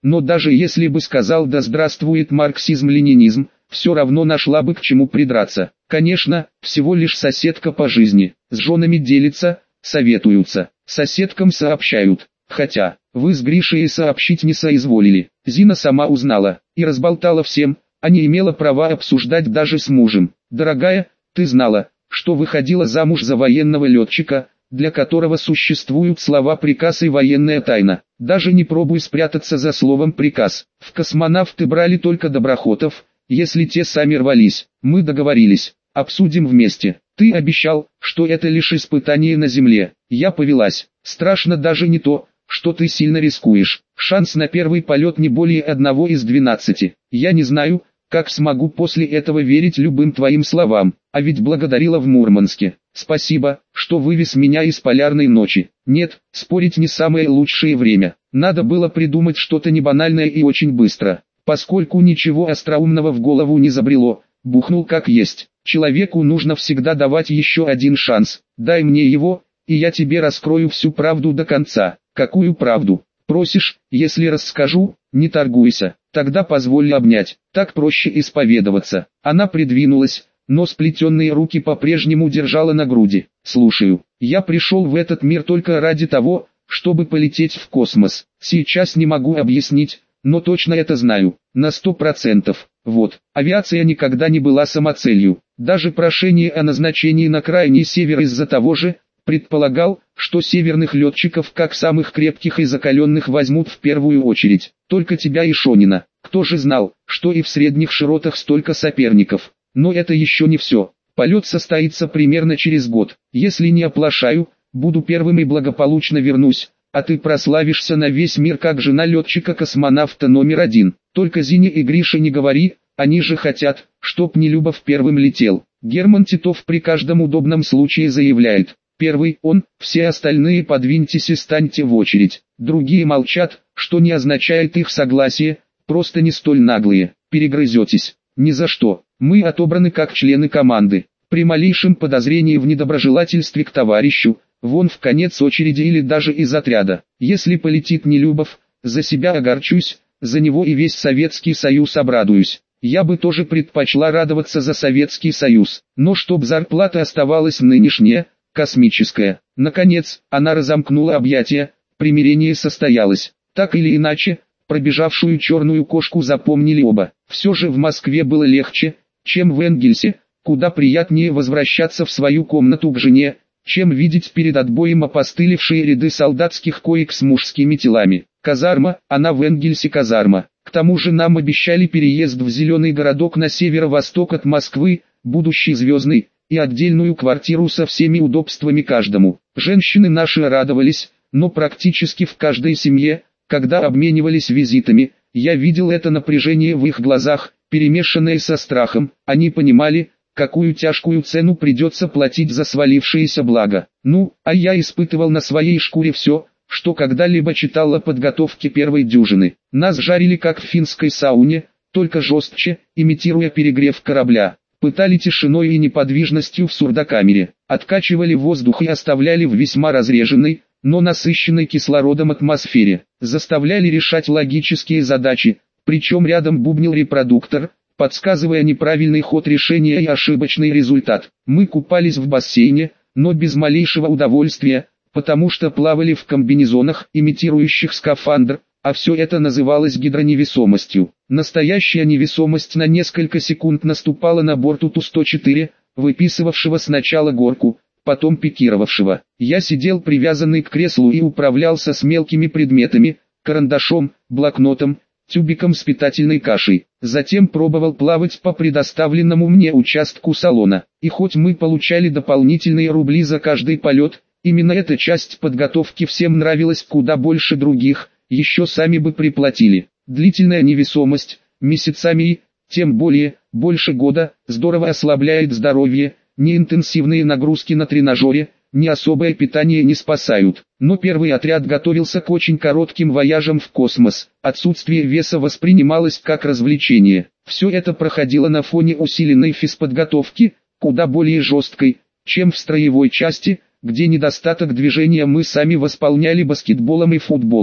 но даже если бы сказал «да здравствует марксизм-ленинизм», все равно нашла бы к чему придраться. Конечно, всего лишь соседка по жизни, с женами делится, советуются, соседкам сообщают. Хотя, вы с Гришей сообщить не соизволили. Зина сама узнала и разболтала всем, а не имела права обсуждать даже с мужем. Дорогая, ты знала, что выходила замуж за военного летчика, для которого существуют слова «приказ» и «военная тайна». Даже не пробуй спрятаться за словом «приказ». В космонавты брали только доброхотов, если те сами рвались. Мы договорились, обсудим вместе. Ты обещал, что это лишь испытание на Земле. Я повелась. Страшно даже не то, что ты сильно рискуешь. Шанс на первый полет не более одного из двенадцати. Я не знаю, как смогу после этого верить любым твоим словам, а ведь благодарила в Мурманске. Спасибо, что вывез меня из полярной ночи. Нет, спорить не самое лучшее время. Надо было придумать что-то небанальное и очень быстро. Поскольку ничего остроумного в голову не забрело, бухнул как есть. Человеку нужно всегда давать еще один шанс. Дай мне его, и я тебе раскрою всю правду до конца. Какую правду? Просишь, если расскажу, не торгуйся. Тогда позволь обнять. Так проще исповедоваться. Она придвинулась, но сплетенные руки по-прежнему держала на груди. Слушаю. Я пришел в этот мир только ради того, чтобы полететь в космос. Сейчас не могу объяснить, но точно это знаю. На сто процентов. Вот. Авиация никогда не была самоцелью. Даже прошение о назначении на крайний север из-за того же, предполагал, что северных летчиков как самых крепких и закаленных возьмут в первую очередь. Только тебя и Шонина. Кто же знал, что и в средних широтах столько соперников. Но это еще не все. Полет состоится примерно через год. Если не оплошаю, буду первым и благополучно вернусь, а ты прославишься на весь мир как жена летчика-космонавта номер один. Только Зине и Грише не говори, они же хотят, чтоб Нелюбов первым летел. Герман Титов при каждом удобном случае заявляет: первый он, все остальные подвиньтесь и станьте в очередь. Другие молчат, что не означает их согласие, просто не столь наглые. Перегрызетесь. Ни за что. Мы отобраны как члены команды. При малейшем подозрении в недоброжелательстве к товарищу, вон в конец очереди или даже из отряда. Если полетит Нелюбов, за себя огорчусь, за него и весь Советский Союз обрадуюсь. Я бы тоже предпочла радоваться за Советский Союз, но чтоб зарплата оставалась нынешняя, космическая. Наконец, она разомкнула объятия, примирение состоялось. Так или иначе, пробежавшую черную кошку запомнили оба. Все же в Москве было легче, чем в Энгельсе, куда приятнее возвращаться в свою комнату к жене, чем видеть перед отбоем опостылевшие ряды солдатских коек с мужскими телами. Казарма, она в Энгельсе казарма. К тому же нам обещали переезд в зеленый городок на северо-восток от Москвы, будущий звездный, и отдельную квартиру со всеми удобствами каждому. Женщины наши радовались, но практически в каждой семье, когда обменивались визитами, я видел это напряжение в их глазах, перемешанное со страхом. Они понимали, какую тяжкую цену придется платить за свалившееся благо. Ну, а я испытывал на своей шкуре все, что когда-либо читал о подготовке первой дюжины. Нас жарили как в финской сауне, только жестче, имитируя перегрев корабля. Пытали тишиной и неподвижностью в сурдокамере. Откачивали воздух и оставляли в весьма разреженной, но насыщенной кислородом атмосфере. Заставляли решать логические задачи, причем рядом бубнил репродуктор, подсказывая неправильный ход решения и ошибочный результат. Мы купались в бассейне, но без малейшего удовольствия, потому что плавали в комбинезонах, имитирующих скафандр, а все это называлось гидроневесомостью. Настоящая невесомость на несколько секунд наступала на борту Ту сто четыре, выписывавшего сначала горку, потом пикировавшего. Я сидел привязанный к креслу и управлялся с мелкими предметами, карандашом, блокнотом, тюбиком с питательной кашей. Затем пробовал плавать по предоставленному мне участку салона. И хоть мы получали дополнительные рубли за каждый полет, именно эта часть подготовки всем нравилась куда больше других, еще сами бы приплатили. Длительная невесомость, месяцами и, тем более, больше года, здорово ослабляет здоровье, неинтенсивные нагрузки на тренажере, ни особое питание не спасают. Но первый отряд готовился к очень коротким вояжам в космос. Отсутствие веса воспринималось как развлечение. Все это проходило на фоне усиленной физподготовки, куда более жесткой, чем в строевой части, где недостаток движения мы сами восполняли баскетболом и футболом.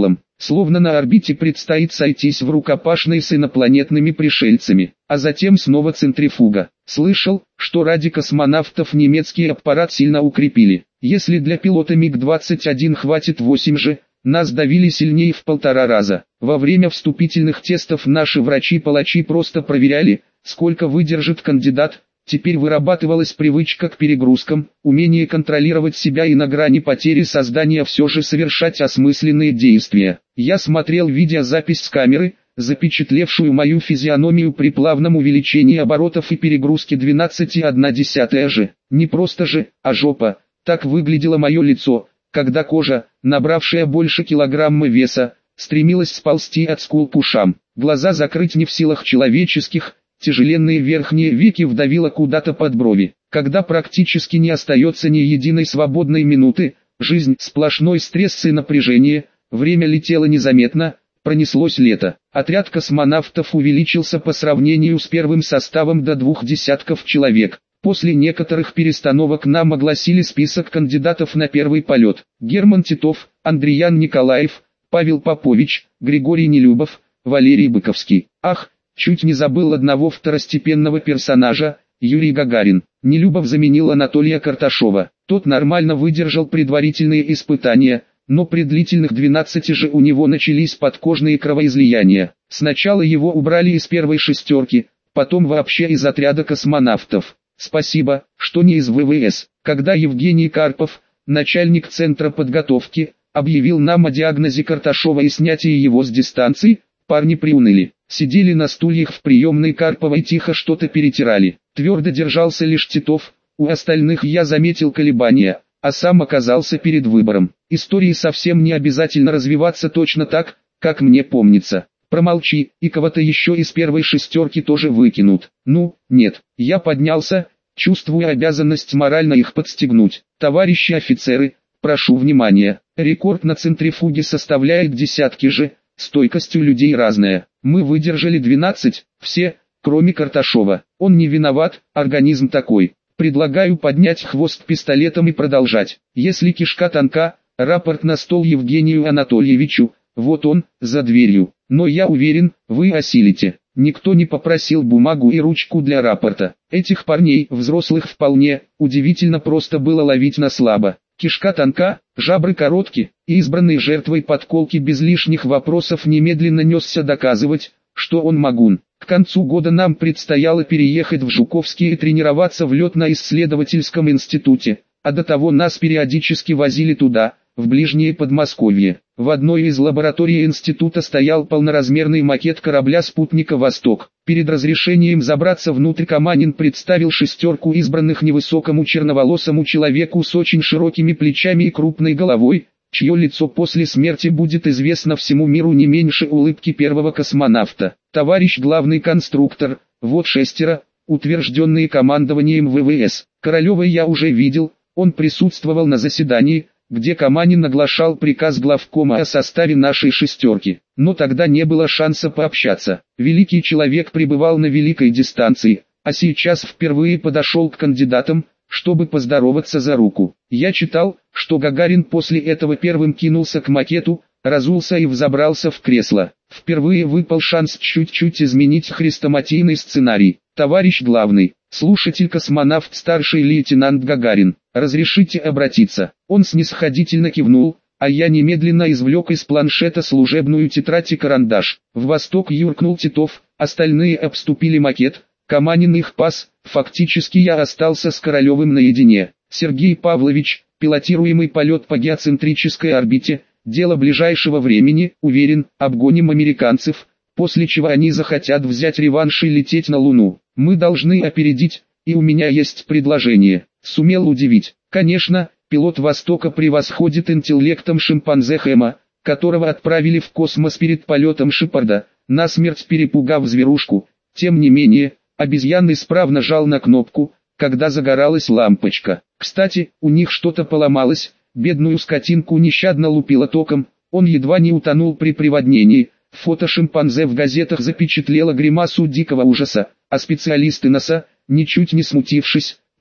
словно на орбите предстоит сойтись в рукопашной с инопланетными пришельцами, а затем снова центрифуга. Слышал, что ради космонавтов немецкий аппарат сильно укрепили. Если для пилота миг двадцать один хватит восемь же, нас давили сильнее в полтора раза. Во время вступительных тестов наши врачи-палачи просто проверяли, сколько выдержит кандидат. Теперь вырабатывалась привычка к перегрузкам, умение контролировать себя и на грани потери сознания все же совершать осмысленные действия. Я смотрел видеозапись с камеры, запечатлевшую мою физиономию при плавном увеличении оборотов и перегрузке двенадцать и одна десятая же. Не просто же, а жопа. Так выглядело мое лицо, когда кожа, набравшая больше килограмма веса, стремилась сползти от скул к ушам. Глаза закрыть не в силах человеческих, тяжеленные верхние веки вдавило куда-то под брови. Когда практически не остается ни единой свободной минуты, жизнь сплошной стресс и напряжение, время летело незаметно, пронеслось лето. Отряд космонавтов увеличился по сравнению с первым составом до двух десятков человек. После некоторых перестановок нам огласили список кандидатов на первый полет. Герман Титов, Андриян Николаев, Павел Попович, Григорий Нелюбов, Валерий Быковский. Ах, чуть не забыл одного второстепенного персонажа, Юрий Гагарин. Нелюбов заменил Анатолия Карташова. Тот нормально выдержал предварительные испытания, но при длительных двенадцати же у него начались подкожные кровоизлияния. Сначала его убрали из первой шестерки, потом вообще из отряда космонавтов. Спасибо, что не из ВВС. Когда Евгений Карпов, начальник центра подготовки, объявил нам о диагнозе Карташова и снятии его с дистанции, парни приуныли. Сидели на стульях в приемной Карпова и тихо что-то перетирали. Твердо держался лишь Титов, у остальных я заметил колебания, а сам оказался перед выбором. Истории совсем не обязательно развиваться точно так, как мне помнится. Промолчи, и кого-то еще из первой шестерки тоже выкинут. Ну, нет, я поднялся, чувствуя обязанность морально их подстегнуть. Товарищи офицеры, прошу внимания, рекорд на центрифуге составляет десятки же, стойкость у людей разная. Мы выдержали двенадцать, все, кроме Карташова. Он не виноват, организм такой. Предлагаю поднять хвост пистолетом и продолжать. Если кишка тонка, рапорт на стол Евгению Анатольевичу, вот он, за дверью. Но я уверен, вы осилите. Никто не попросил бумагу и ручку для рапорта. Этих парней, взрослых вполне, удивительно просто было ловить на слабо. Кишка тонка, жабры коротки, и избранный жертвой подколки без лишних вопросов немедленно несся доказывать, что он могун. К концу года нам предстояло переехать в Жуковский и тренироваться в летно-исследовательском институте, а до того нас периодически возили туда, в ближнее Подмосковье. В одной из лабораторий института стоял полноразмерный макет корабля спутника «Восток». Перед разрешением забраться внутрь Каманин представил шестерку избранных невысокому черноволосому человеку с очень широкими плечами и крупной головой, чье лицо после смерти будет известно всему миру не меньше улыбки первого космонавта. Товарищ главный конструктор, вот шестеро, утвержденные командованием ВВС. Королева я уже видел, он присутствовал на заседании, где Каманин оглашал приказ главкома о составе нашей шестерки. Но тогда не было шанса пообщаться. Великий человек пребывал на великой дистанции, а сейчас впервые подошел к кандидатам, чтобы поздороваться за руку. Я читал, что Гагарин после этого первым кинулся к макету, разулся и взобрался в кресло. Впервые выпал шанс чуть-чуть изменить хрестоматийный сценарий. Товарищ главный, слушатель-космонавт старший лейтенант Гагарин, разрешите обратиться? Он снисходительно кивнул, а я немедленно извлек из планшета служебную тетрадь и карандаш. В восток юркнул Титов, остальные обступили макет, Каманин их пас, фактически я остался с Королевым наедине. Сергей Павлович, пилотируемый полет по геоцентрической орбите, дело ближайшего времени, уверен, обгоним американцев, после чего они захотят взять реванш и лететь на Луну. Мы должны опередить, и у меня есть предложение. Сумел удивить. Конечно, пилот Востока превосходит интеллектом шимпанзе Хэма, которого отправили в космос перед полетом Шепарда, насмерть перепугав зверушку. Тем не менее, обезьян исправно жал на кнопку, когда загоралась лампочка. Кстати, у них что-то поломалось, бедную скотинку нещадно лупило током, он едва не утонул при приводнении. Фото шимпанзе в газетах запечатлело гримасу дикого ужаса, а специалисты НАСА, ничуть не смутившись,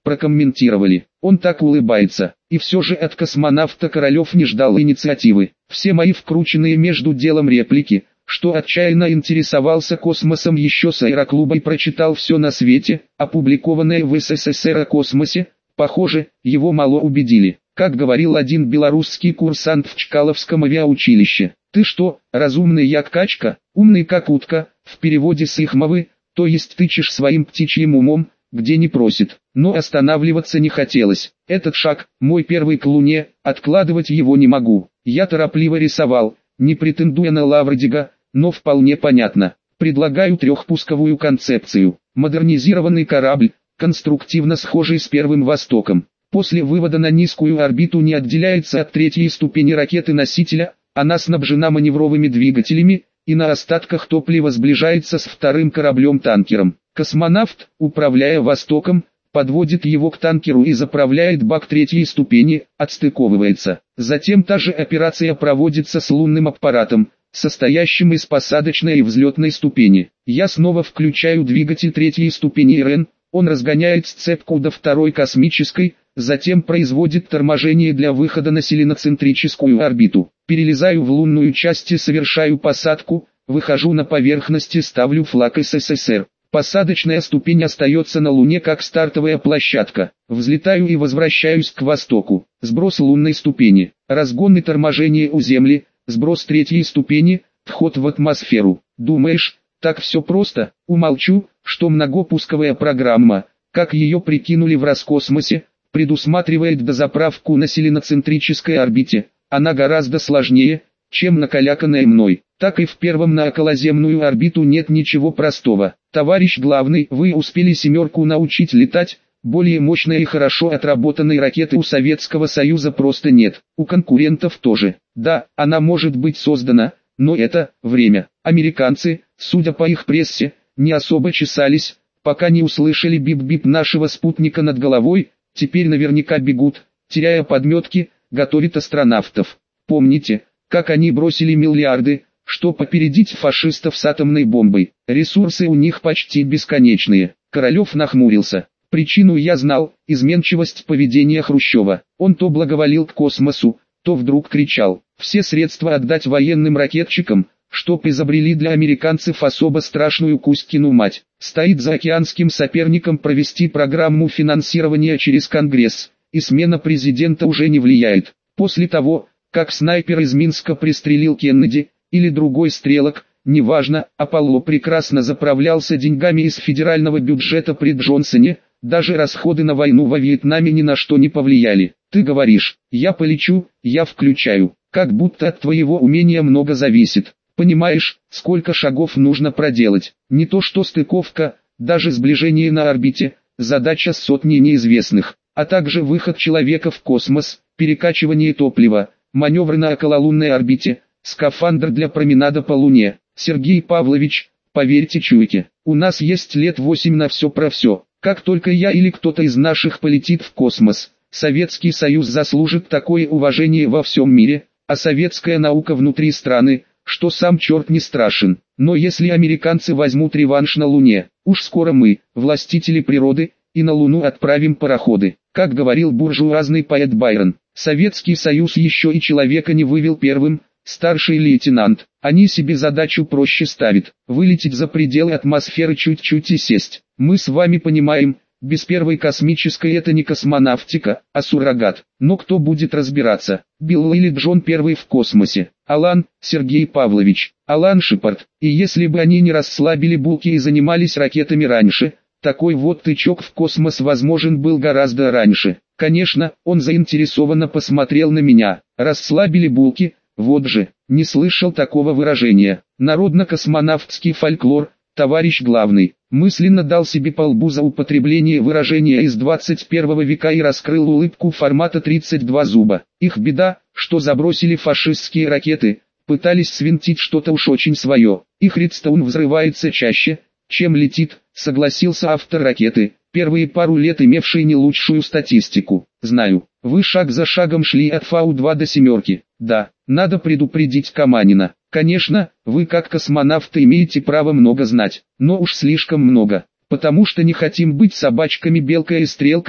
прокомментировали. Он так улыбается. И все же от космонавта Королев не ждал инициативы. Все мои вкрученные между делом реплики, что отчаянно интересовался космосом еще с аэроклуба и прочитал все на свете, опубликованное в СССР о космосе, похоже, его мало убедили. Как говорил один белорусский курсант в Чкаловском авиаучилище: «Ты что, разумный як качка, умный как утка», в переводе с их мовы, то есть тычешь своим птичьим умом, где не просит. Но останавливаться не хотелось. Этот шаг, мой первый к Луне, откладывать его не могу. Я торопливо рисовал, не претендуя на Лаврдига, но вполне понятно. Предлагаю трехпусковую концепцию. Модернизированный корабль, конструктивно схожий с Первым Востоком. После вывода на низкую орбиту не отделяется от третьей ступени ракеты-носителя, она снабжена маневровыми двигателями, и на остатках топлива сближается с вторым кораблем-танкером. Космонавт, управляя Востоком, подводит его к танкеру и заправляет бак третьей ступени, отстыковывается. Затем та же операция проводится с лунным аппаратом, состоящим из посадочной и взлетной ступени. Я снова включаю двигатель третьей ступени РН, он разгоняет сцепку до второй космической, затем производит торможение для выхода на селеноцентрическую орбиту. Перелезаю в лунную часть и совершаю посадку, выхожу на поверхность и ставлю флаг СССР. Посадочная ступень остается на Луне как стартовая площадка. Взлетаю и возвращаюсь к востоку. Сброс лунной ступени, разгон и торможение у Земли, сброс третьей ступени, вход в атмосферу. Думаешь, так все просто? Умолчу, что многопусковая программа, как ее прикинули в Роскосмосе, предусматривает дозаправку на селеноцентрической орбите. Она гораздо сложнее, чем накаляканная мной. Так и в первом на околоземную орбиту нет ничего простого. Товарищ главный, вы успели семерку научить летать, более мощной и хорошо отработанной ракеты у Советского Союза просто нет. У конкурентов тоже. Да, она может быть создана, но это время. Американцы, судя по их прессе, не особо чесались, пока не услышали бип-бип нашего спутника над головой, теперь наверняка бегут, теряя подметки, готовят астронавтов. Помните, как они бросили миллиарды, что попередить фашистов с атомной бомбой? Ресурсы у них почти бесконечные. Королев нахмурился. Причину я знал: изменчивость поведения Хрущева. Он то благоволил к космосу, то вдруг кричал: все средства отдать военным ракетчикам, чтоб изобрели для американцев особо страшную Кузькину мать. Стоит за океанским соперником провести программу финансирования через Конгресс, и смена президента уже не влияет. После того, как снайпер из Минска пристрелил Кеннеди, или другой стрелок, неважно, Аполло прекрасно заправлялся деньгами из федерального бюджета при Джонсоне, даже расходы на войну во Вьетнаме ни на что не повлияли. Ты говоришь: я полечу, я включаю, как будто от твоего умения много зависит. Понимаешь, сколько шагов нужно проделать? Не то что стыковка, даже сближение на орбите, задача с сотней неизвестных, а также выход человека в космос, перекачивание топлива, маневры на окололунной орбите, скафандр для променада по Луне. Сергей Павлович, поверьте чуйке, у нас есть лет восемь на все про все. Как только я или кто-то из наших полетит в космос, Советский Союз заслужит такое уважение во всем мире, а советская наука внутри страны, что сам черт не страшен. Но если американцы возьмут реванш на Луне, уж скоро мы, властители природы, и на Луну отправим пароходы. Как говорил буржуазный поэт Байрон, Советский Союз еще и человека не вывел первым. Старший лейтенант, они себе задачу проще ставят: вылететь за пределы атмосферы чуть-чуть и сесть. Мы с вами понимаем, без первой космической это не космонавтика, а суррогат. Но кто будет разбираться, Билл или Джон первый в космосе? Алан, Сергей Павлович, Алан Шепард. И если бы они не расслабили булки и занимались ракетами раньше, такой вот тычок в космос возможен был гораздо раньше. Конечно, он заинтересованно посмотрел на меня. Расслабили булки. Вот же, не слышал такого выражения. Народно-космонавтский фольклор, товарищ главный. Мысленно дал себе по лбу за употребление выражения из двадцать первого века и раскрыл улыбку формата тридцать два зуба. Их беда, что забросили фашистские ракеты, пытались свинтить что-то уж очень свое. Их Редстоун взрывается чаще, чем летит, согласился автор ракеты, первые пару лет имевший не лучшую статистику. Знаю, вы шаг за шагом шли от Фау два до семерки. Да, надо предупредить Каманина. Конечно, вы как космонавты имеете право много знать, но уж слишком много, потому что не хотим быть собачками белкой и стрелкой,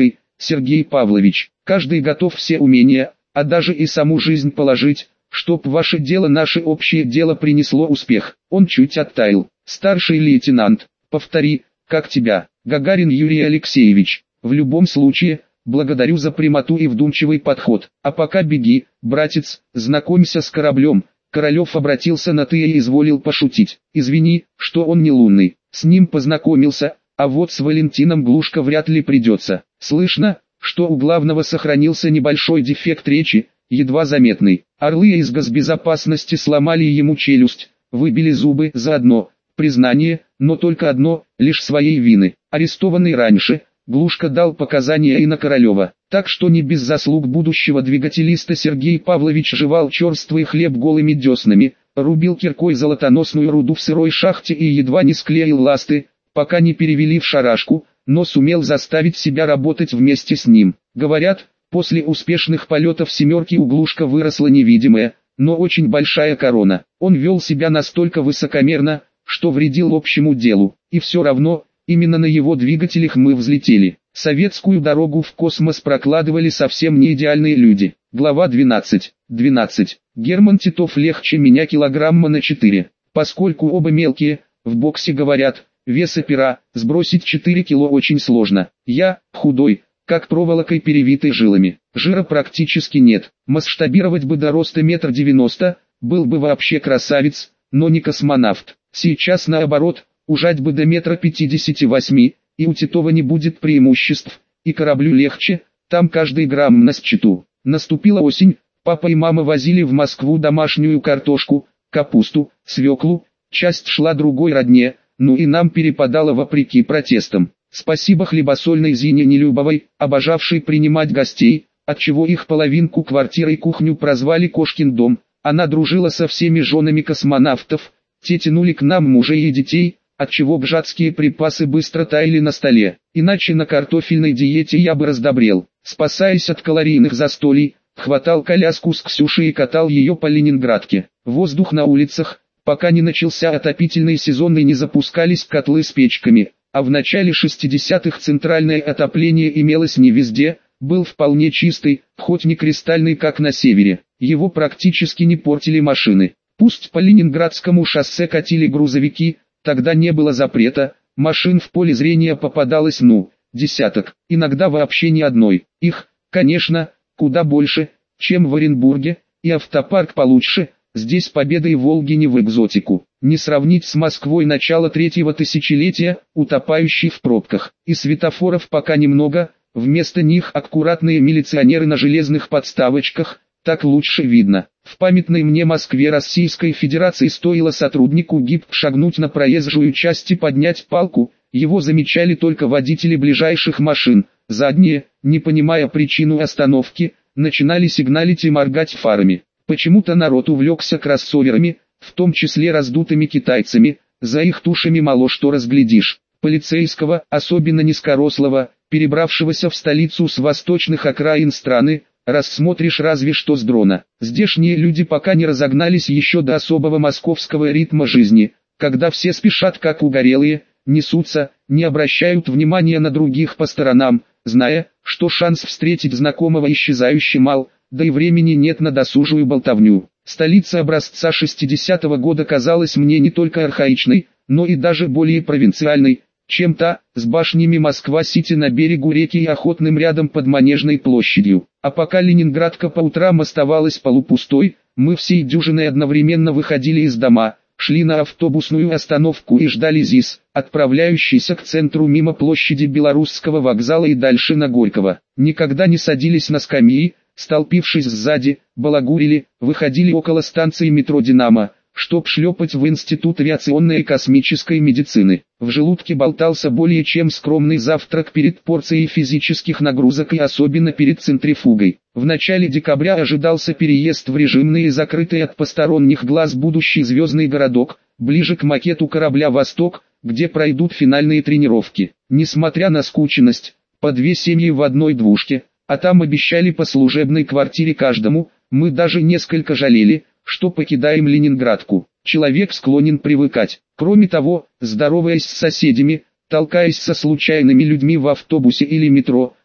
Сергей Павлович. Каждый готов все умения, а даже и саму жизнь положить, чтоб ваше дело, наше общее дело, принесло успех. Он чуть оттаял. Старший лейтенант, повтори, как тебя? Гагарин Юрий Алексеевич. В любом случае, благодарю за прямоту и вдумчивый подход. А пока беги, братец, знакомься с кораблем. Королев обратился на «ты» и изволил пошутить. Извини, что он не лунный. С ним познакомился, а вот с Валентином Глушко вряд ли придется. Слышно, что у главного сохранился небольшой дефект речи, едва заметный. Орлы из госбезопасности сломали ему челюсть, выбили зубы, заодно признание, но только одно, лишь своей вины. Арестованный раньше, Глушко дал показания и на Королева, так что не без заслуг будущего двигателиста Сергей Павлович жевал черствый хлеб голыми деснами, рубил киркой золотоносную руду в сырой шахте и едва не склеил ласты, пока не перевели в шарашку, но сумел заставить себя работать вместе с ним. Говорят, после успешных полетов «семерки» у Глушко выросла невидимая, но очень большая корона. Он вел себя настолько высокомерно, что вредил общему делу, и все равно, именно на его двигателях мы взлетели. Советскую дорогу в космос прокладывали совсем не идеальные люди. Глава двенадцать. двенадцать. Герман Титов легче меня килограмма на четыре. Поскольку оба мелкие, в боксе говорят, веса пера, сбросить четыре кило очень сложно. Я, худой, как проволокой перевитый жилами. Жира практически нет. Масштабировать бы до роста метр девяносто, был бы вообще красавец, но не космонавт. Сейчас наоборот, ужать бы до метра пятидесяти восьми, и у Титова не будет преимуществ, и кораблю легче, там каждый грамм на счету. Наступила осень, папа и мама возили в Москву домашнюю картошку, капусту, свеклу, часть шла другой родне, ну и нам перепадало вопреки протестам. Спасибо хлебосольной Зине Нелюбовой, обожавшей принимать гостей, отчего их половинку квартиры и кухню прозвали «Кошкин дом». Она дружила со всеми женами космонавтов, те тянули к нам мужей и детей, отчего бжатские припасы быстро таяли на столе. Иначе на картофельной диете я бы раздобрел. Спасаясь от калорийных застолий, хватал коляску с Ксюшей и катал ее по Ленинградке. Воздух на улицах, пока не начался отопительный сезон и не запускались котлы с печками, а в начале шестидесятых центральное отопление имелось не везде, был вполне чистый, хоть не кристальный как на севере. Его практически не портили машины. Пусть по Ленинградскому шоссе катили грузовики, тогда не было запрета, машин в поле зрения попадалось ну, десяток, иногда вообще ни одной. Их, конечно, куда больше, чем в Оренбурге, и автопарк получше, здесь победой Волги не в экзотику. Не сравнить с Москвой начала третьего тысячелетия, утопающей в пробках. И светофоров пока немного, вместо них аккуратные милиционеры на железных подставочках, так лучше видно. В памятной мне Москве Российской Федерации стоило сотруднику ГИБ шагнуть на проезжую часть и поднять палку, его замечали только водители ближайших машин, задние, не понимая причину остановки, начинали сигналить и моргать фарами. Почему-то народ увлекся кроссоверами, в том числе раздутыми китайцами, за их тушами мало что разглядишь. Полицейского, особенно низкорослого, перебравшегося в столицу с восточных окраин страны, рассмотришь разве что с дрона. Здешние люди пока не разогнались еще до особого московского ритма жизни, когда все спешат как угорелые, несутся, не обращают внимания на других по сторонам, зная, что шанс встретить знакомого исчезающе мал, да и времени нет на досужую болтовню. Столица образца шестидесятого года казалась мне не только архаичной, но и даже более провинциальной, чем та, с башнями Москва-Сити на берегу реки и охотным рядом под Манежной площадью. А пока Ленинградка по утрам оставалась полупустой, мы всей дюжиной одновременно выходили из дома, шли на автобусную остановку и ждали ЗИС, отправляющийся к центру мимо площади Белорусского вокзала и дальше на Горького. Никогда не садились на скамьи, столпившись сзади, балагурили, выходили около станции метро «Динамо», чтоб шлепать в Институт авиационной и космической медицины. В желудке болтался более чем скромный завтрак перед порцией физических нагрузок и особенно перед центрифугой. В начале декабря ожидался переезд в режимный и закрытый от посторонних глаз будущий звездный городок, ближе к макету корабля «Восток», где пройдут финальные тренировки. Несмотря на скученность, по две семьи в одной двушке, а там обещали по служебной квартире каждому, мы даже несколько жалели, что покидаем Ленинградку. Человек склонен привыкать. Кроме того, здороваясь с соседями, толкаясь со случайными людьми в автобусе или метро,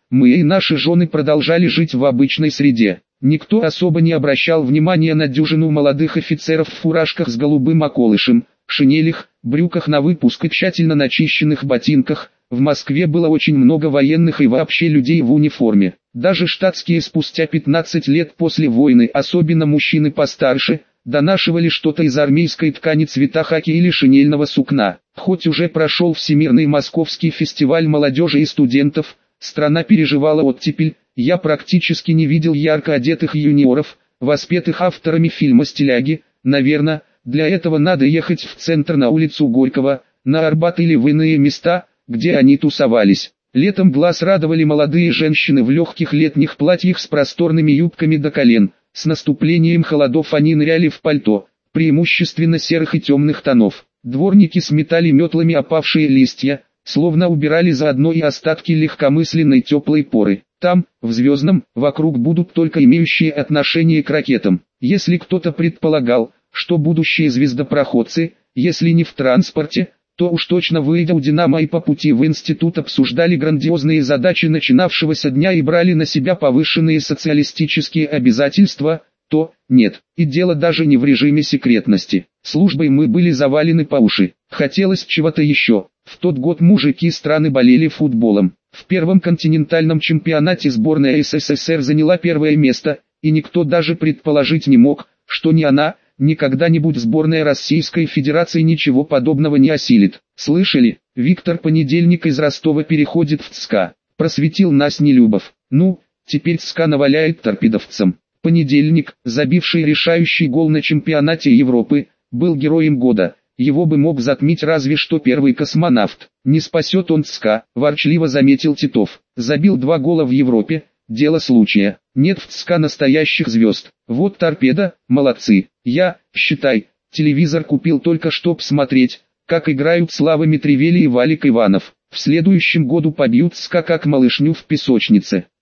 мы и наши жены продолжали жить в обычной среде. Никто особо не обращал внимания на дюжину молодых офицеров в фуражках с голубым околышем, шинелях, брюках на выпуск и тщательно начищенных ботинках. В Москве было очень много военных и вообще людей в униформе. Даже штатские спустя пятнадцать лет после войны, особенно мужчины постарше, донашивали что-то из армейской ткани цвета хаки или шинельного сукна. Хоть уже прошел Всемирный Московский фестиваль молодежи и студентов, страна переживала оттепель, я практически не видел ярко одетых юниоров, воспетых авторами фильма «Стиляги». Наверное, для этого надо ехать в центр на улицу Горького, на Арбат или в иные места, где они тусовались. Летом глаз радовали молодые женщины в легких летних платьях с просторными юбками до колен. С наступлением холодов они ныряли в пальто, преимущественно серых и темных тонов. Дворники сметали метлами опавшие листья, словно убирали заодно и остатки легкомысленной теплой поры. Там, в Звездном, вокруг будут только имеющие отношение к ракетам. Если кто-то предполагал, что будущие звездопроходцы, если не в транспорте, то уж точно выйдя у «Динамо» и по пути в институт обсуждали грандиозные задачи начинавшегося дня и брали на себя повышенные социалистические обязательства, то нет. И дело даже не в режиме секретности. Службой мы были завалены по уши. Хотелось чего-то еще. В тот год мужики страны болели футболом. В первом континентальном чемпионате сборная СССР заняла первое место, и никто даже предположить не мог, что ни она, ни когда-нибудь сборная Российской Федерации ничего подобного не осилит. Слышали? Виктор Понедельник из Ростова переходит в ЦСКА. Просветил нас Нелюбов. Ну, теперь ЦСКА наваляет торпедовцам. Понедельник, забивший решающий гол на чемпионате Европы, был героем года. Его бы мог затмить разве что первый космонавт. Не спасет он ЦСКА, ворчливо заметил Титов. Забил два гола в Европе, дело случая. Нет в ЦСКА настоящих звезд. Вот торпеда, молодцы. Я, считай, телевизор купил только чтоб смотреть, как играют Слава Митревели и Валик Иванов. В следующем году побьют ЦСКА как малышню в песочнице.